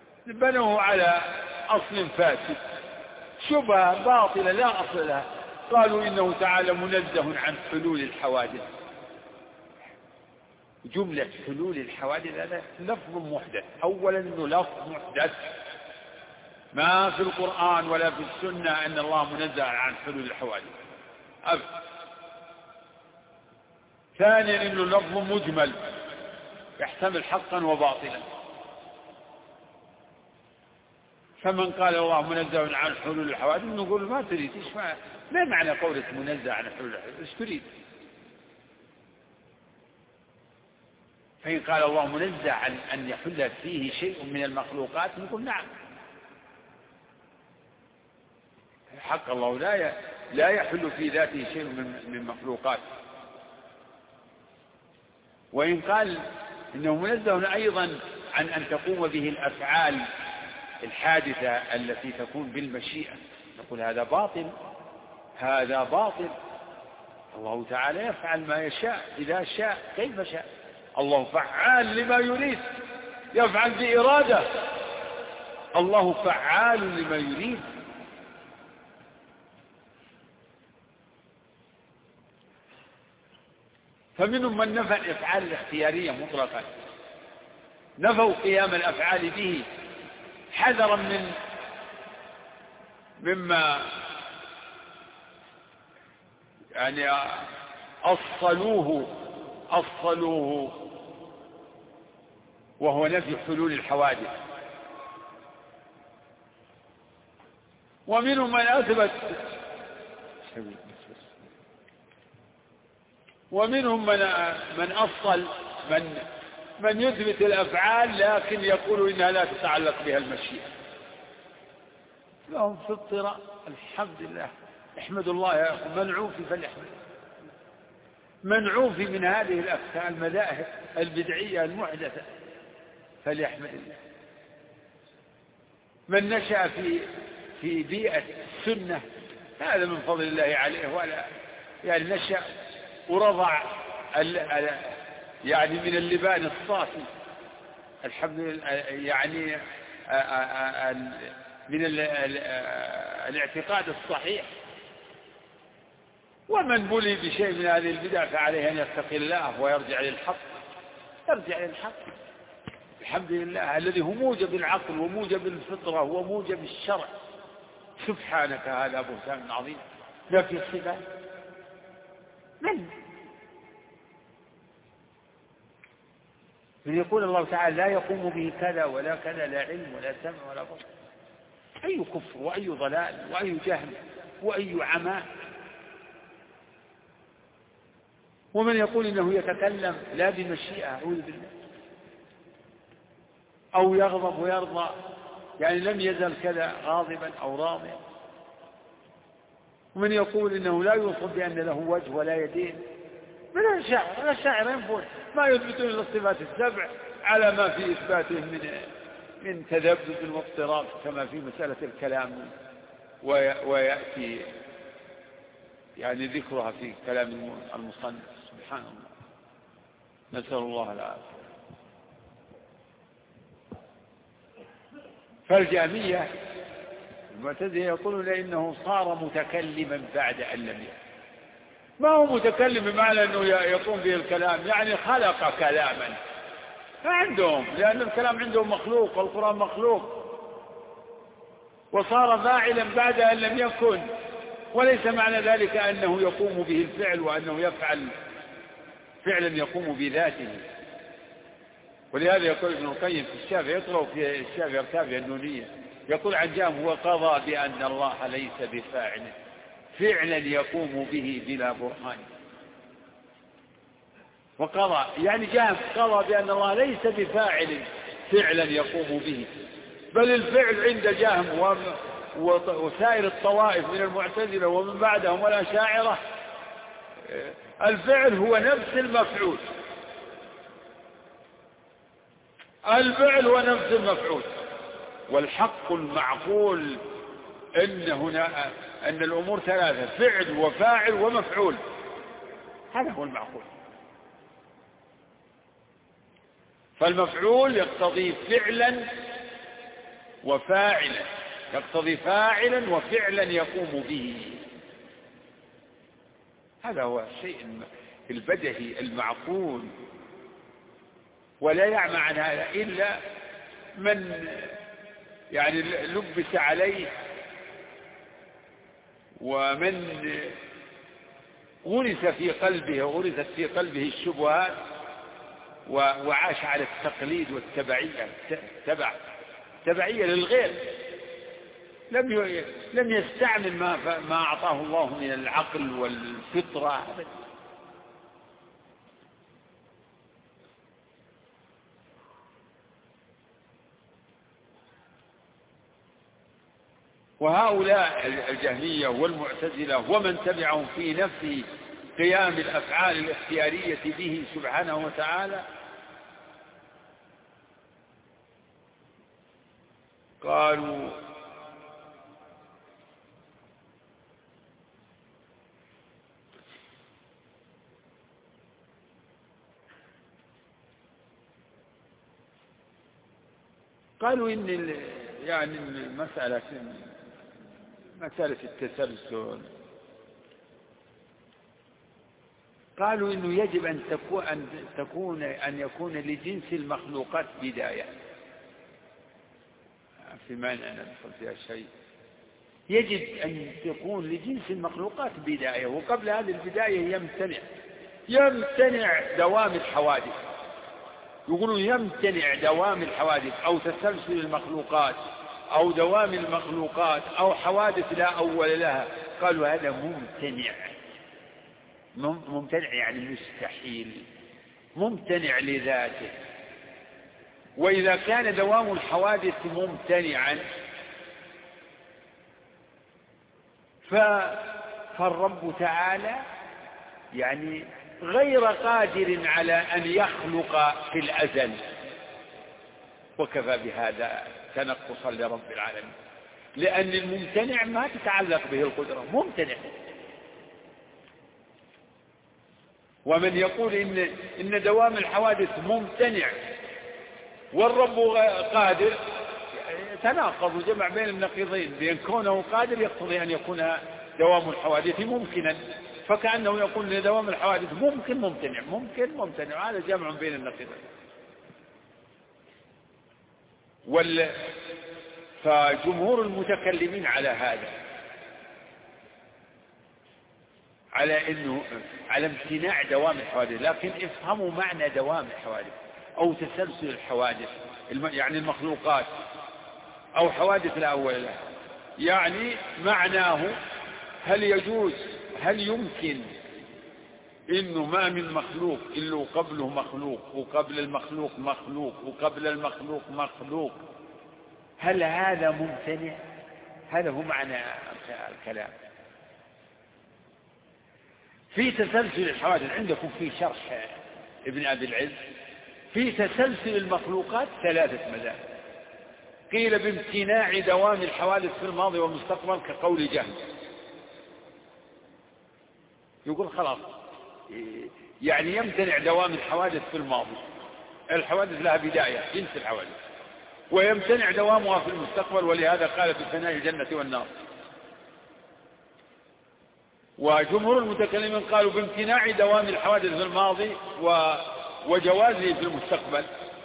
بنوه على أصل فاسد، شبهة باطلة لا أصل لها، قالوا إنه تعالى منزه عن حلول الحوادث. جملة حلول الحوادث هذا لفظ محدث. أولا إنه لفظ محدث، ما في القرآن ولا في السنة أن الله منزه عن حلول الحوادث أبدا. ثانيا إنه لفظ مجمل يحتمل حقا وباطلا، فمن قال الله منزه عن حلول الحوادث نقول ما تريد، إيش ما, ما معنى قولة منزه عن حلول الحوادث؟ إيش تريد؟ فإن قال الله منزه عن أن يحل فيه شيء من المخلوقات نقول نعم، حق الله لا لا يحل في ذاته شيء من من مخلوقات. وإن قال إنه منزه أيضا عن أن تقوم به الأفعال الحادثة التي تكون بالمشيئة نقول هذا باطل، هذا باطل. الله تعالى يفعل ما يشاء إذا شاء كيف شاء، الله فعال لما يريد، يفعل بإرادة، الله فعال لما يريد. فمنهم من نفى الأفعال الاختيارية مطلقا، نفوا قيام الأفعال به حذرا من مما يعني أصلوه أصلوه وهو نفي حلول الحوادث. ومنهم من أثبت ومنهم من من أصل من من يثبت الأفعال لكن يقول إنها لا تتعلق بها المشيئة. لهم في اضطراب. الحمد لله، احمد الله يا أخي، منعوفي فليحمد، منعوفي من هذه الأفكار المذاهب البدعية المحدثة فليحمد الله. من نشأ في في بيئة السنة هذا من فضل الله عليه، ولا يعني نشأ ورضع يعني من اللبان الصافي الحمد لله، يعني من الاعتقاد الصحيح. ومن بلي بشيء من هذه البدع فعليه أن يتقي الله ويرجع للحق، يرجع للحق. الحمد لله الذي هو موجب العقل وموجب الفطرة وموجب الشرع. سبحانك هذا بهتان عظيم. نفي الصفات من من يقول الله تعالى لا يقوم به كذا ولا كذا، لا علم ولا سمع ولا بصر. أي كفر وأي ضلال وأي جهل وأي عمى. ومن يقول إنه يتكلم لا بمشيئة أعوذ بالله، أو يغضب ويرضى، يعني لم يزل كذا غاضبا أو راضيا. ومن يقول إنه لا يوصف بأن له وجه ولا يدين من الشاعر. الشاعر ينفون ما يثبتون الصفات السبع على ما في إثباته من من تذبذب واضطراب كما في مسألة الكلام، ويأتي يعني ذكرها في كلام المصنف. سبحان الله، نسأل الله العافية. فالجهمية المعتزلة يقولون إنه صار متكلما بعد أن لم يكن. ما هو متكلم بمعنى أنه يقوم به الكلام، يعني خلق كلاما عندهم، لأن الكلام عندهم مخلوق والقرآن مخلوق، وصار فاعلا بعد أن لم يكن. وليس معنى ذلك أنه يقوم به الفعل وأنه يفعل فعلا يقوم بذاته. ولهذا يقول ابن القيم في الشافعي، يقرأ في الشافعي ارتابع النونية، يقول عن جهم وقضى بأن الله ليس بفاعل فعلا يقوم به بلا برهان. وقضى يعني جهم قضى بأن الله ليس بفاعل فعلا يقوم به، بل الفعل عند جهم وسائر الطوائف من المعتزلة ومن بعدهم والأشاعرة الفعل هو نفس المفعول، الفعل هو نفس المفعول. والحق المعقول أن هنا أن الأمور ثلاثة: فعل وفاعل ومفعول، هذا هو المعقول. فالمفعول يقتضي فعلا وفاعلا، يقتضي فاعلا وفعلا يقوم به. هذا هو الشيء البديهي المعقول، ولا يعمى عن هذا إلا من يعني لبس عليه ومن غرس في قلبه غرست في قلبه الشبهات وعاش على التقليد والتبعية، تبع تبعية للغير، لم لم يستعمل ما ما أعطاه الله من العقل والفطرة. وهؤلاء الجهمية والمعتزلة ومن تبعهم في نفي قيام الأفعال الاختيارية به سبحانه وتعالى قالوا قالوا إن يعني المسألة مسألة التسلسل، قالوا إنه يجب أن تكون أن تكون أن يكون لجنس المخلوقات بداية، في معنى أن ندخل فيها شيء، يجب أن تكون لجنس المخلوقات بداية، وقبل هذه البداية يمتنع يمتنع دوام الحوادث. يقولون يمتنع دوام الحوادث أو تسلسل المخلوقات أو دوام المخلوقات أو حوادث لا أول لها. قالوا هذا ممتنع، ممتنع يعني مستحيل، ممتنع لذاته. وإذا كان دوام الحوادث ممتنعا فالرب تعالى يعني غير قادر على أن يخلق في الأزل، وكفى بهذا تنقصا لرب العالمين، لأن الممتنع ما تتعلق به القدرة، ممتنع. ومن يقول إن, إن دوام الحوادث ممتنع والرب قادر تناقض، جمع بين النقيضين، بأن كونه قادر يقتضي أن يكون دوام الحوادث ممكنا، فكأنه يقول أن دوام الحوادث ممكن ممتنع ممكن ممتنع، هذا جمع بين النقيضين. وال... فجمهور المتكلمين على هذا، على إنه على امتناع دوام الحوادث، لكن افهموا معنى دوام الحوادث أو تسلسل الحوادث، يعني المخلوقات أو حوادث لا أول لها. يعني معناه هل يجوز هل يمكن إنه ما من مخلوق إلا قبله مخلوق وقبل المخلوق مخلوق وقبل المخلوق مخلوق؟ هل هذا ممتنع؟ هذا هو معنى الكلام. في تسلسل الحوادث عندكم في شرح ابن أبي العز في تسلسل المخلوقات ثلاثة مذاهب. قيل بامتناع دوام الحوادث في الماضي والمستقبل كقول جهم، يقول خلاص يعني يمتنع دوام الحوادث في الماضي، الحوادث لها بداية جنس الحوادث، ويمتنع دوامها في المستقبل، ولهذا قال في ثناء الجنة والنار. وجمهور المتكلمين قالوا بامتناع دوام الحوادث في الماضي وجوازه في المستقبل،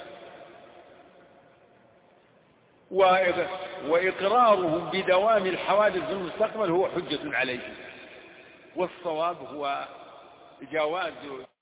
وإقرارهم بدوام الحوادث في المستقبل هو حجة عليه، والصواب هو جواز